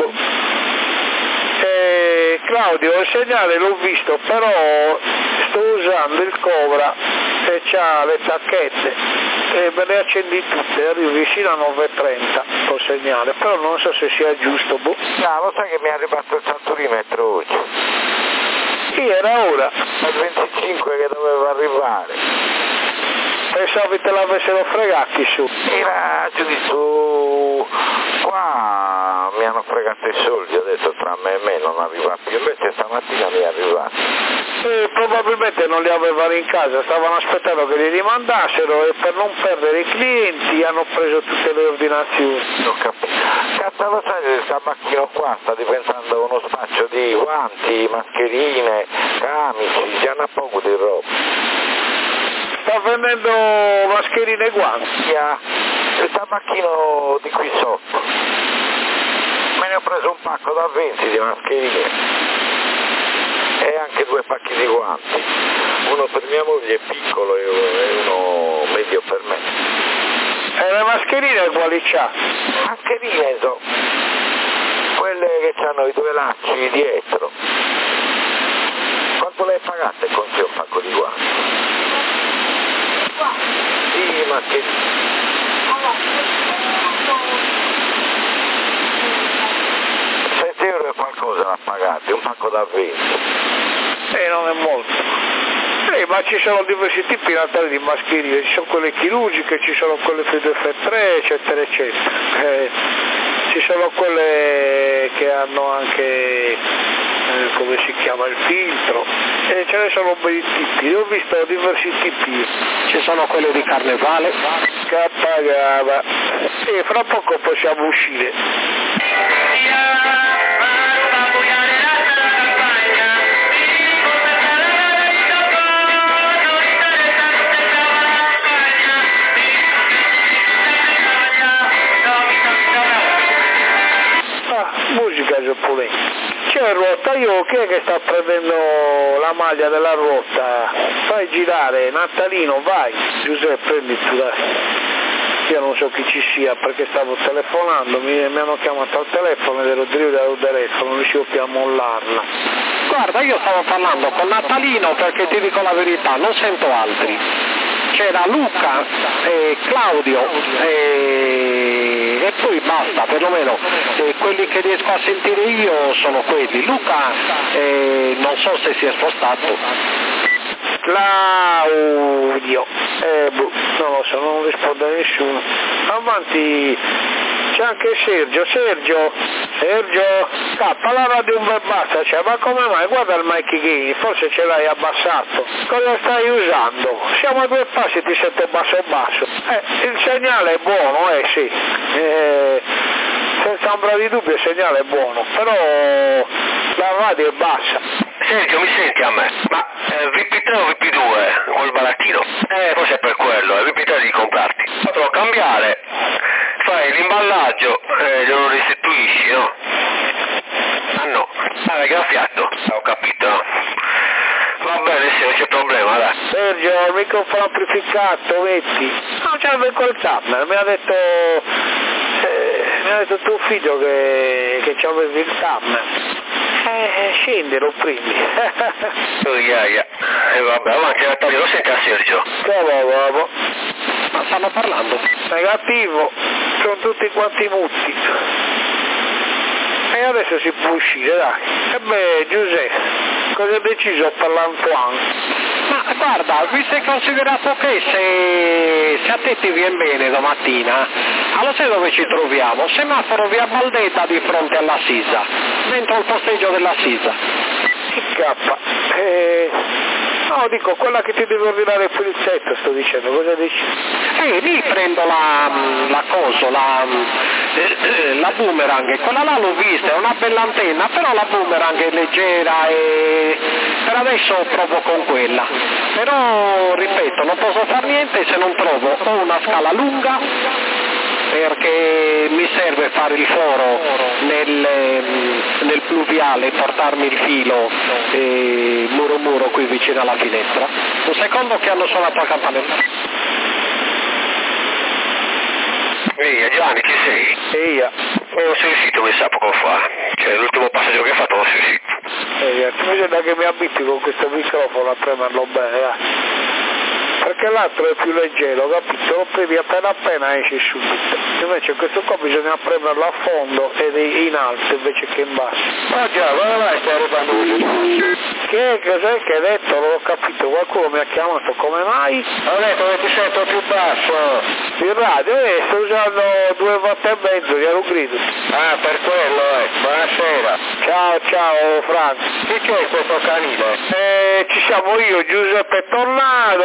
Claudio, il segnale l'ho visto, però sto usando il Cobra e c'ha le tacchette e me le accendi tutte, arrivo vicino a 9.30 col segnale, però non so se sia giusto. No, lo sai che mi è arrivato il centurimetro oggi? Sì, era ora. Al 25 che doveva arrivare. Pensavo te l'avessero fregati su. Era giù di su, qua mi hanno fregato i soldi, ho detto tra me e me non arriva più, invece stamattina mi è arrivato. Probabilmente non li avevano in casa, stavano aspettando che li rimandassero e per non perdere i clienti hanno preso tutte le ordinazioni. Ho capito. Cazzo, lo sai, il tabacchino qua sta diventando uno spaccio di guanti, mascherine, camici, già ne ha poco di roba. sta vendendo mascherine e guanti. Il tabacchino di qui sotto. Me ne ho preso un pacco da 20 di mascherine e anche 2 pacchi di guanti. Uno per mia moglie piccolo e uno medio per me. E le mascherine quali c'ha? Mascherine quelle che hanno i 2 lacci dietro. Quanto le pagate con te un pacco di guanti? Sì, mascherine. 7 euro e qualcosa l'ha pagate, un pacco da 20. Non è molto. Ma ci sono diversi tipi in realtà di mascherine, ci sono quelle chirurgiche, ci sono quelle FFP3, eccetera, eccetera. Ci sono quelle che hanno anche, come si chiama, il filtro, e ce ne sono bei tipi, io ho visto diversi tipi. Ci sono quelle di carnevale. Cappagava. E fra poco possiamo uscire. Musica giapponese. C'è Ruota, chi è che sta prendendo la maglia della Ruota? Fai girare, Natalino, vai. Giuseppe, prendi tu, dai. Io non so chi ci sia perché stavo telefonando, mi hanno chiamato al telefono ed ero dritto dal telefono, non riuscivo più a mollarla. Guarda, io stavo parlando con Natalino perché ti dico la verità, non sento altri. C'era Luca, Claudio e poi basta, perlomeno quelli che riesco a sentire io sono quelli. Luca non so se si è spostato. Claudio, non lo so, non risponde a nessuno. Avanti, c'è anche Sergio, la radio un bel basta, cioè, ma come mai? Guarda il mic gain, forse ce l'hai abbassato. Cosa stai usando? Siamo a 2 passi, ti sento basso. Il segnale è buono, sì. Senza ombra di dubbio il segnale è buono, però la radio è bassa. Sergio, mi senti a me? Ma VP3 o VP2 col barattino? Forse è per quello, VP3 devi comprarti. Potrò cambiare, fai l'imballaggio e glielo restituisci, no? Ah no, è graffiato, ho capito, no? Va bene, sì, non c'è problema, dai. Sergio, il microfono amplificato, metti. Non c'è quel Tamer, mi ha detto tuo figlio che c'avevi il Tamer. Scendi, lo prendi. Vabbè, avanti Natalia, lo senti a Sergio? Bravo. Ma stanno parlando? Negativo, sono tutti quanti muti. E adesso si può uscire, dai. Giuseppe, cosa hai deciso per l'Antoine? Ma guarda, visto e considerato che se a te ti viene bene domattina, allora sai dove ci troviamo? Semaforo via Valdetta di fronte alla Sisa, dentro il posteggio della Sisa. No, dico, quella che ti deve ordinare il polizietto, sto dicendo, cosa dici? Lì prendo la boomerang, quella là l'ho vista, è una bella antenna, però la boomerang è leggera e per adesso provo con quella. Però, ripeto, non posso fare niente se non trovo o una scala lunga, perché mi serve fare il foro nel pluviale, portarmi il filo muro qui vicino alla finestra. Un secondo che hanno suonato la campanella. Ehi, Gianni, ci sei? Eia. Non sei uscito, mi sa, poco fa. Cioè, l'ultimo passaggio che hai fatto non sei uscito. Eia, tu bisogna che mi abiti con questo microfono a premerlo bene, perché l'altro è più leggero, capito? Lo premi appena esci subito. Invece questo qua bisogna premerlo a fondo ed in alto invece che in basso. Ma già, vai, stai arrivando. Cos'è che hai detto? Non ho capito, qualcuno mi ha chiamato, come mai? Ho detto che ti sento più basso. Il radio, sto usando 2 volte e mezzo, glielo grido. Ah, per quello, buonasera. Ciao Franco. Chi c'è questo canile? Ci siamo io, Giuseppe Tornado,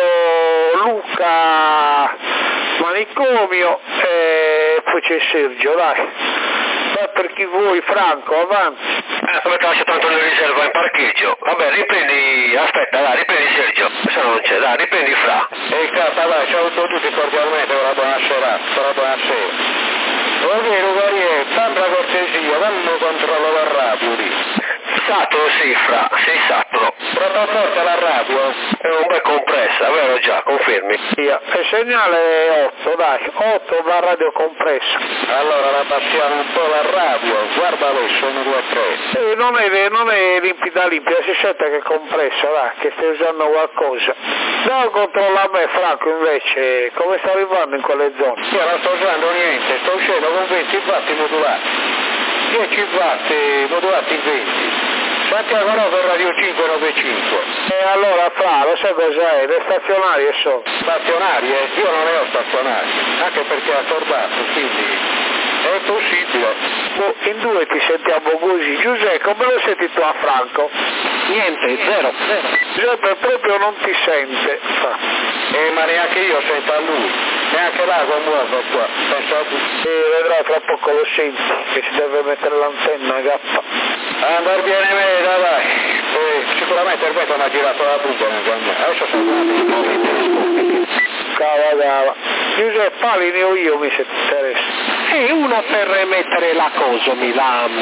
Luca Manicomio e poi c'è Sergio, dai. per chi vuoi, Franco, avanti. Come ti lascio tanto in riserva in parcheggio? Vabbè, riprendi, aspetta, dai, riprendi Sergio, se non c'è, dai, riprendi Fra. Cazzo, dai, saluto tutti cordialmente, una buona serata, una buona sera. Vuol dire, Ugariè, tanta cortesia, quando controllo la radio lì? Saturo sì, Fra, sei saturo. Troppo forte la radio? È un bel compressa, vero già, confermi? Il segnale è 8, dai, 8 va radio compressa. Allora la passiamo un po' la radio, guarda lì, sono 2 o 3. Non è limpida, si sente che è compressa, dai, che stai usando qualcosa. No, controlla me, Franco, invece, come sta arrivando in quelle zone? Io non sto usando niente, sto uscendo con 20 watt modulati. 10 watt modulati in 20. Santiago per Radio 595. E allora, Fra, lo sai cos'è? Le stazionarie sono. Stazionarie? Io non ne ho stazionarie, anche perché è accordato, quindi è possibile. In due ti sentiamo così. Giuseppe, come lo senti tu a Franco? Niente, zero. Giuseppe proprio non ti sente. Ma neanche io sento a lui, neanche l'acqua muovo qua, penso a tu. Vedrai tra poco lo senti, che si deve mettere l'antenna a gappa. Andar bene me, dai. Sicuramente il vetro mi ha girato la buca, adesso sono andato. Cava. Giuseppe, pali ne ho io, mi se ti interessa. E uno per mettere la cosomi,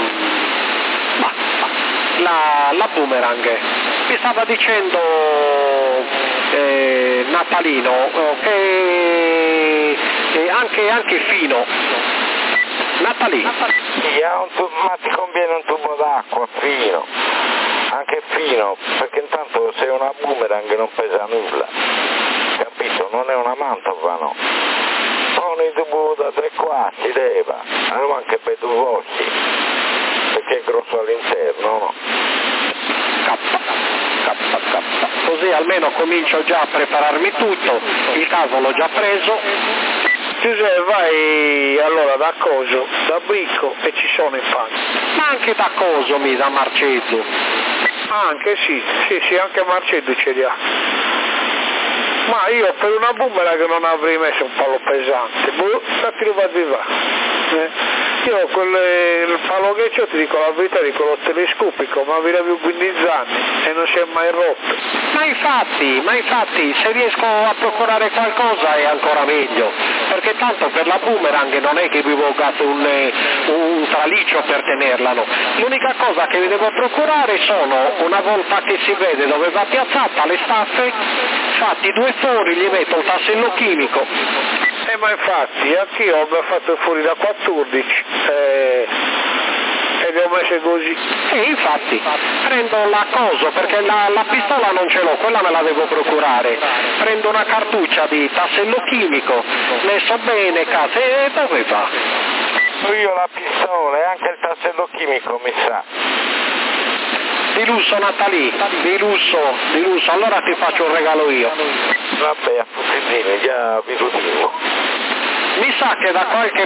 la boomerang. Mi stava dicendo Natalino che anche fino. Natalino. Sì, ma ti conviene un tubo d'acqua fino, anche fino, perché intanto se è una boomerang non pesa nulla, capito? Non è una mantova, no. Con il tubo da 3 quarti leva, non anche per 2 voci, perché è grosso all'interno, no? Così almeno comincio già a prepararmi tutto, il caso l'ho già preso. Giuseppe, vai allora da Coso, da Bricco e ci sono i fan. Ma anche da Cosomi, da Marcezzo. Anche sì, anche Marcezzo ce li ha. Ma io per una boomerang non avrei messo un palo pesante, infatti lo vado di va. Io il palo che c'ho, ti dico la verità, di quello telescopico, ma vi più 15 anni e non si è mai rotto. Ma infatti, se riesco a procurare qualcosa è ancora meglio, perché tanto per la boomerang non è che vi vogate un traliccio per tenerla, no. L'unica cosa che vi devo procurare sono, una volta che si vede dove va piazzata, le staffe, fatti 2 fori, gli metto un tassello chimico. Ma infatti, anch'io ho fatto fuori da 14 e le ho messe così. Infatti, prendo la coso, perché la pistola non ce l'ho, quella me la devo procurare. Prendo una cartuccia di tassello chimico, messo bene, casa, e dove va? Io la pistola e anche il tassello chimico, mi sa. Di lusso, Natalì, di lusso, allora ti faccio un regalo io. Vabbè, a fucilini, già vi lo dico. Mi sa che da qualche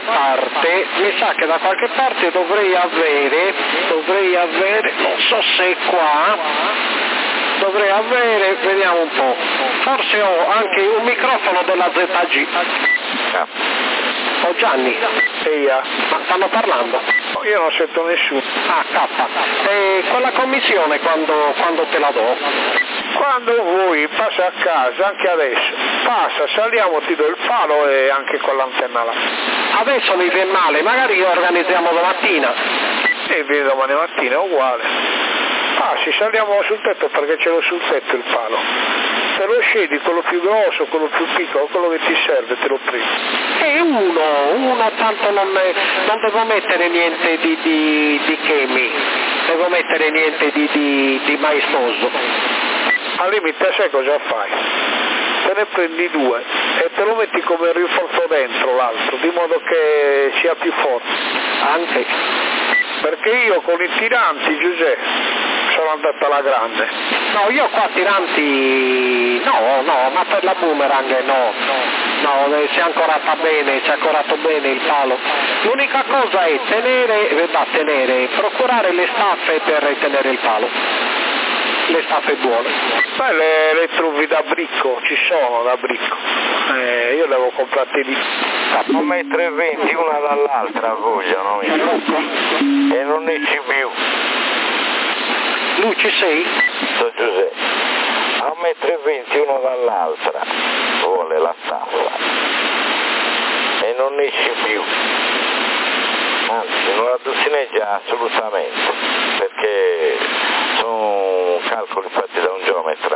parte dovrei avere, non so se è qua, vediamo un po', forse ho anche un microfono della ZG. Oh Gianni, ma stanno parlando? Io non sento nessuno. Ah, K. E quella commissione quando te la do? Quando vuoi, passa a casa, anche adesso. Passa, saliamo, ti do il palo e anche con l'antenna là. Adesso mi viene male, magari organizziamo domattina. E vieni domani mattina, è uguale. Passi, saliamo sul tetto perché ce l'ho sul tetto il palo. Te lo scegli, quello più grosso, quello più piccolo, quello che ti serve, te lo prendi. E uno tanto non devo mettere niente di chemi, devo mettere niente di maestoso. Al limite sai cosa fai? Te ne prendi 2 e te lo metti come rinforzo dentro l'altro, di modo che sia più forte. Anche. Perché io con i tiranti, Giuseppe, sono andato alla grande. No, io qua tiranti no, ma per la boomerang no, si è ancorato bene il palo. L'unica cosa è procurare le staffe per tenere il palo. Le staffe buone. Le trovi da Bricco, ci sono da Bricco. Io le avevo comprate lì. basta. 1,20 m una dall'altra vogliono e non ne ci più. Lu, ci sei? Sto Giuseppe, a 1,20 m uno dall'altra vuole la staffa e non ne esce più, anzi non la dossineggia assolutamente, perché sono calcoli fatti da un geometra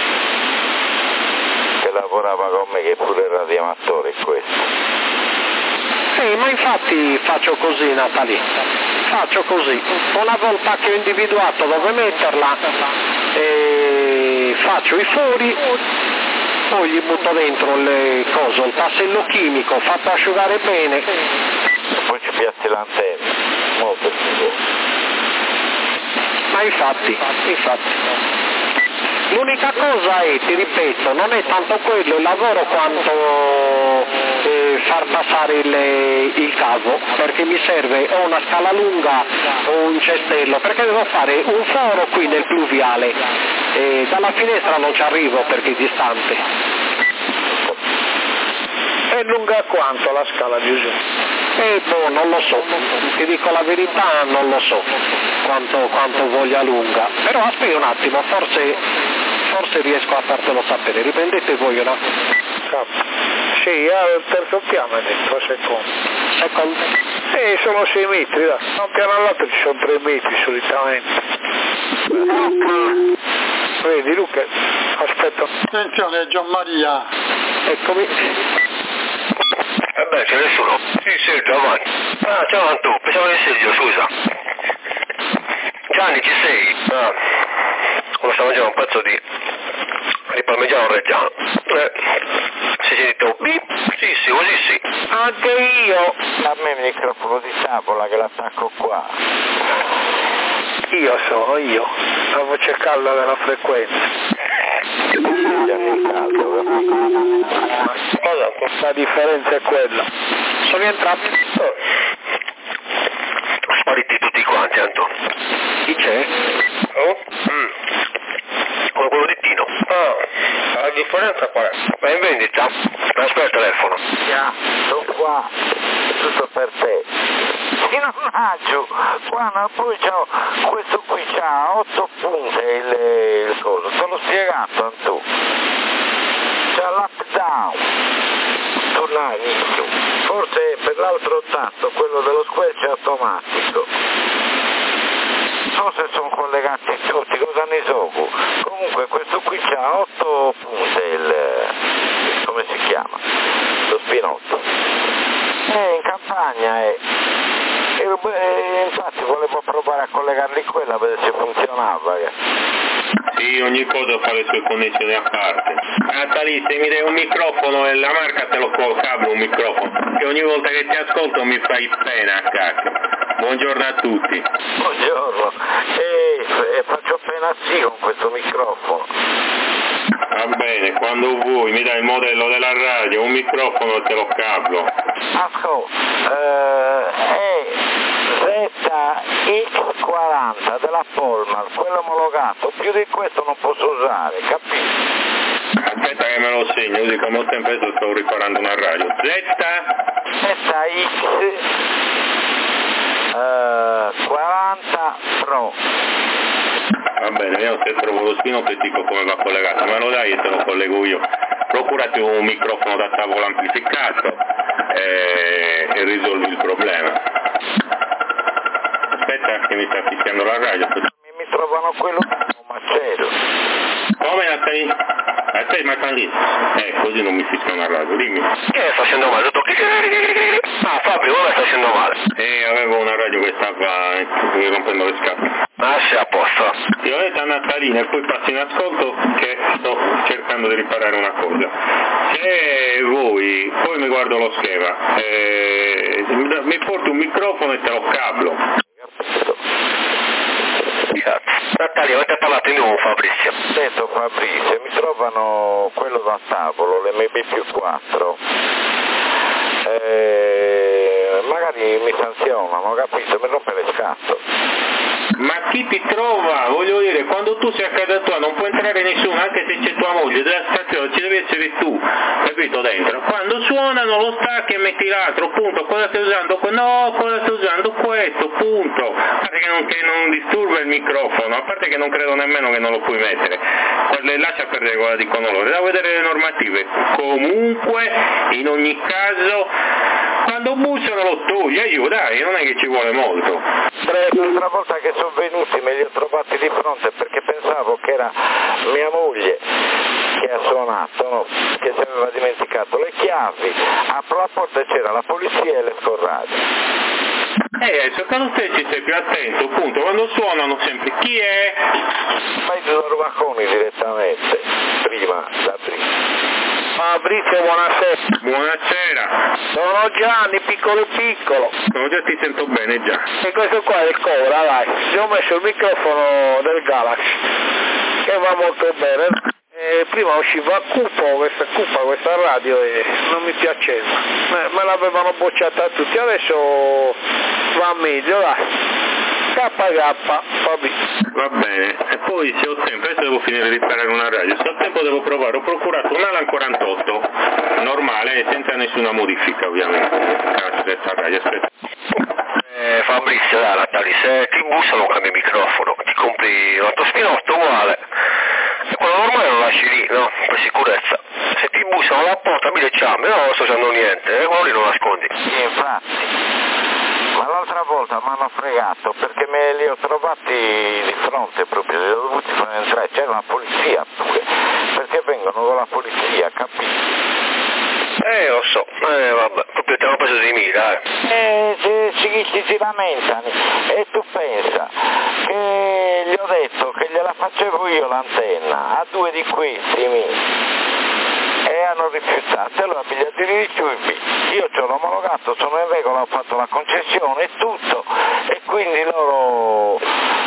che lavorava con me, che pure era radioamatore questo. Ma infatti faccio così, Natalie, faccio così, una volta che ho individuato dove metterla, faccio i fori, poi gli butto dentro il tassello chimico, fatto asciugare bene, E poi ci piazzi l'antenna, molto sicuro. ma infatti. L'unica cosa è, ti ripeto, non è tanto quello il lavoro quanto far passare il cavo, perché mi serve o una scala lunga o un cestello, perché devo fare un foro qui nel pluviale, dalla finestra non ci arrivo perché è distante. È lunga quanto la scala, Giuseppe? Non lo so, ti dico la verità, non lo so quanto voglia lunga, però aspetta un attimo, forse riesco a fartelo sapere, riprendete voi un attimo. Sì, al terzo piano è dentro, secondo. Sono 6 metri, da un piano all'altro ci sono 3 metri solitamente. Vedi Luca, aspetta. Attenzione Gianmaria. Eccomi. C'è nessuno? Sì, Giovanni. Ah, ciao Antu, pensavo di Silvio, scusa. Gianni, ci sei? Come sta mangiando un pezzo di parmigiano reggiano. Si sente un bip? Sì, così sì. Anche io. A me il microfono di tavola che l'attacco qua. Io, la voce calda della frequenza. La differenza è quella. Sono entrati. Spariti tutti quanti, Anto. Chi c'è? Oh? Come quello di Tino. La differenza qual è? Ma in vendita? Aspetta il telefono. Sono qua, tutto per te. Fino a maggio, guarda, poi questo qui c'ha 8 punte il coso, te l'ho spiegato Antu. C'ha l'up down, torna all'inizio. Forse per l'altro tasto, quello dello squelch è automatico. Non so se sono collegati tutti, cosa ne so. Comunque questo qui c'ha 8 punte, come si chiama? Lo spinotto. In campagna infatti volevo provare a collegarli quella a vedere se funzionava. Sì, ogni cosa fa le sue connessioni a parte. Natalie, se mi dai un microfono e la marca te lo cablo un microfono, che ogni volta che ti ascolto mi fai pena, cacchio. Buongiorno a tutti. Buongiorno, e faccio pena sì con questo microfono. Va bene, quando vuoi mi dai il modello della radio, un microfono te lo cablo. È ZX40 della Polmar, quello omologato, più di questo non posso usare, capito? Aspetta che me lo segno, così come ho sempre sto riparando una radio. ZX40 Pro. Va bene, vediamo se trovo lo spinotto e dico come va collegato, me lo dai e te lo collego io. Procurati un microfono da tavola amplificato e risolvi il problema. Aspetta che mi sta fischiando la radio. Mi trovano quello macello. Come Natalie? Aspetta, ma sta lì. Così non mi fischia una radio, dimmi. Che sta facendo male? Tutto... Ah, Fabio, ora sta facendo male. Avevo una radio che stava rompendo le scatole. Ah, sì, a posto. Ti ho detto a Natalina e poi passi in ascolto che sto cercando di riparare una cosa. Se vuoi, poi mi guardo lo schema, mi porti un microfono e te lo cablo. Natalia, avete parlato di nuovo Fabrizio? Detto Fabrizio, mi trovano quello da tavolo, l'MB+4. Magari mi sanzionano, capito? Mi rompe le scatole. Ma chi ti trova? Voglio dire, quando tu sei a casa tua non può entrare nessuno, anche se c'è tua moglie della stazione, ci devi essere tu, capito, dentro. Quando suonano lo stacchi e metti l'altro, punto. Cosa stai usando? No, cosa stai usando? Questo, punto. A parte che non disturba il microfono, a parte che non credo nemmeno che non lo puoi mettere. Lascia perdere quella di Conolore, devo vedere le normative. Comunque, in ogni caso, quando bussano lo togli, dai, non è che ci vuole molto. L'altra volta che sono venuti me li ho trovati di fronte perché pensavo che era mia moglie che ha suonato, no? Che si aveva dimenticato le chiavi, apro la porta e c'era la polizia e le scorrate. Secondo te ci sei più attento, appunto, quando suonano sempre chi è? Fai due Rubacconi direttamente, prima. Fabrizio, buonasera. Buonasera. Sono Gianni, piccolo. No, già ti sento bene, già. E questo qua è il Cora, dai. Gli ho messo il microfono del Galaxy, che va molto bene. Prima usciva questa radio e non mi piaceva. Me l'avevano bocciata tutti, adesso va meglio, dai. KK, va bene, e poi se ho tempo, adesso devo finire di riparare una radio, se ho tempo devo provare, ho procurato un Alan 48, normale, senza nessuna modifica ovviamente, questa radio, aspetta. Fabrizio, dai Natali, se ti bussa non cambia microfono, ti compri l'altro spinotto uguale, e quello normale lo lasci lì, no? Per sicurezza. Se ti bussano la porta mi diciamo, no, non sto facendo niente, quello lì non nascondi. Sì, infatti. Ma l'altra volta mi hanno fregato perché me li ho trovati di fronte proprio, li ho dovuti fare entrare, c'era la polizia pure, perché vengono con la polizia, capito? Lo so, vabbè, proprio ti hanno preso di mira, si lamentano, e tu pensa che gli ho detto che gliela facevo io l'antenna, a due di questi e hanno rifiutato, allora bigliettini di Ciubi, io ce l'ho omologato, sono in regola, ho fatto la concessione e tutto, e quindi loro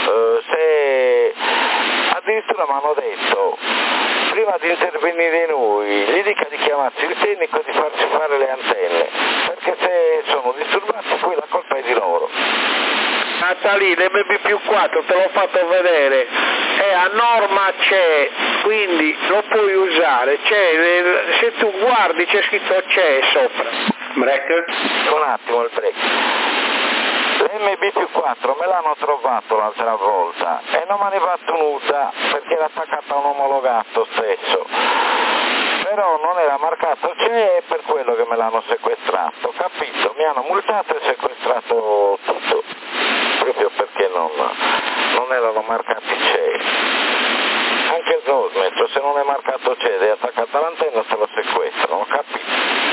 se addirittura mi hanno detto prima di intervenire noi gli dica di chiamarsi il tecnico e di farsi fare le antenne, perché se sono disturbati poi la colpa è di loro. Natali, l'MB+4 te l'ho fatto vedere, a norma c'è, quindi lo puoi usare, se tu guardi c'è scritto c'è sopra. Break? Un attimo il break. L'MB+4 me l'hanno trovato l'altra volta e non me ne va tenuta perché era attaccata a un omologato stesso, però non era marcato c'è e per quello che me l'hanno sequestrato, capito? Mi hanno multato e sequestrato tutto, proprio perché non erano marcati c'è. Anche il Gosmetro, se non è marcato c'è ed è attaccata all'antenna se lo sequestrano, capito?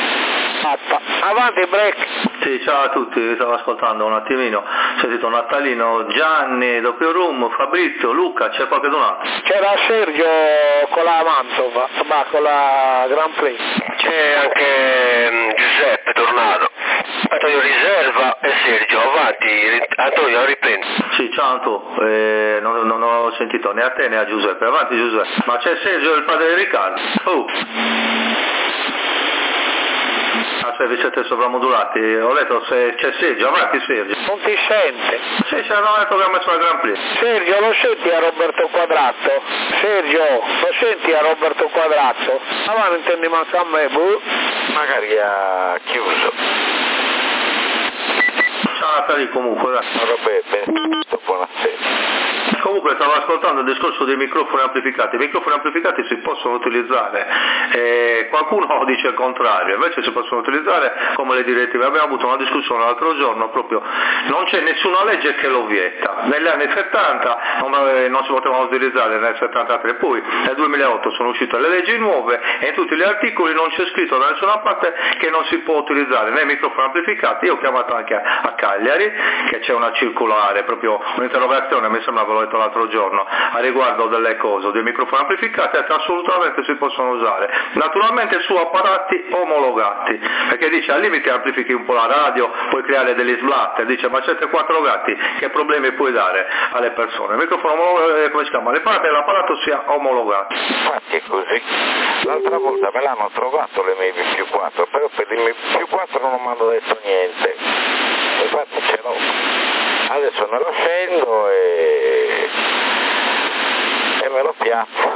Avanti break. Sì, ciao a tutti, stavo ascoltando un attimino, ho sentito Natalino, Gianni, Doppio Room, Fabrizio, Luca, c'è qualcun altro? C'era Sergio con la Mantova, con la Grand Prix. C'è anche Giuseppe Tornado, Antonio riserva e Sergio, avanti, Antonio riprendi. Sì, ciao Antonio, non ho sentito né a te né a Giuseppe, avanti Giuseppe, ma c'è Sergio il padre di Riccardo? Se vi siete sovramodulati, ho detto se c'è Sergio, avanti Sergio. Non ti sente? Sì, hanno detto che ha messo la Grand Prix. Sergio, lo senti a Roberto Quadrato? Sergio, lo senti a Roberto Quadrato? Ma non intendi manco a me, magari ha chiuso. Ciao Natali comunque, dai. Roberto, buonasera. Comunque stavo ascoltando il discorso dei microfoni amplificati. I microfoni amplificati si possono utilizzare, qualcuno dice il contrario, invece si possono utilizzare come le direttive. Abbiamo avuto una discussione l'altro giorno, proprio non c'è nessuna legge che lo vieta. Negli anni 70 non si potevano utilizzare, nel 73 poi nel 2008 sono uscite le leggi nuove e in tutti gli articoli non c'è scritto da nessuna parte che non si può utilizzare nei microfoni amplificati. Io ho chiamato anche a Cagliari, che c'è una circolare, proprio un'interrogazione, mi sembra ve l'ho detto l'altro giorno, a riguardo delle cose, dei microfoni amplificati, che assolutamente si possono usare, naturalmente su apparati omologati, perché dice al limite amplifichi un po' la radio, puoi creare degli splatter, dice ma siete 4 gatti, che problemi puoi dare alle persone? Il microfono omologato, come si chiama? L'apparato sia omologato. Infatti è così, l'altra volta me l'hanno trovato l'MB+4, però per l'MB+4 non mi hanno detto niente, infatti ce l'ho. Adesso me lo scendo e me lo piazzo,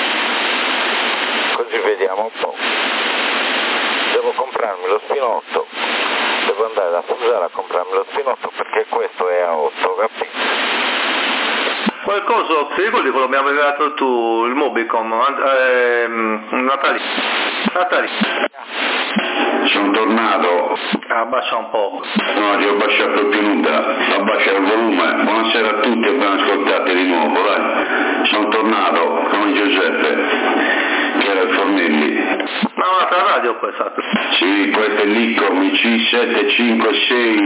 così vediamo un po'. Devo comprarmi lo spinotto, devo andare da Fusara a comprarmi lo spinotto perché questo è a 8, capito? Qualcosa ti ricordi quello mi avevi dato tu, il Mobicom, Natali? Sono tornato. Abbassa un po'. No, ti ho abbassato più nuda, abbassa il volume. Buonasera a tutti e ben ascoltate di nuovo, dai. Sono tornato come Giuseppe, che era il Fornelli. Ma è un'altra radio questa? Sì, questa è l'ICOM C756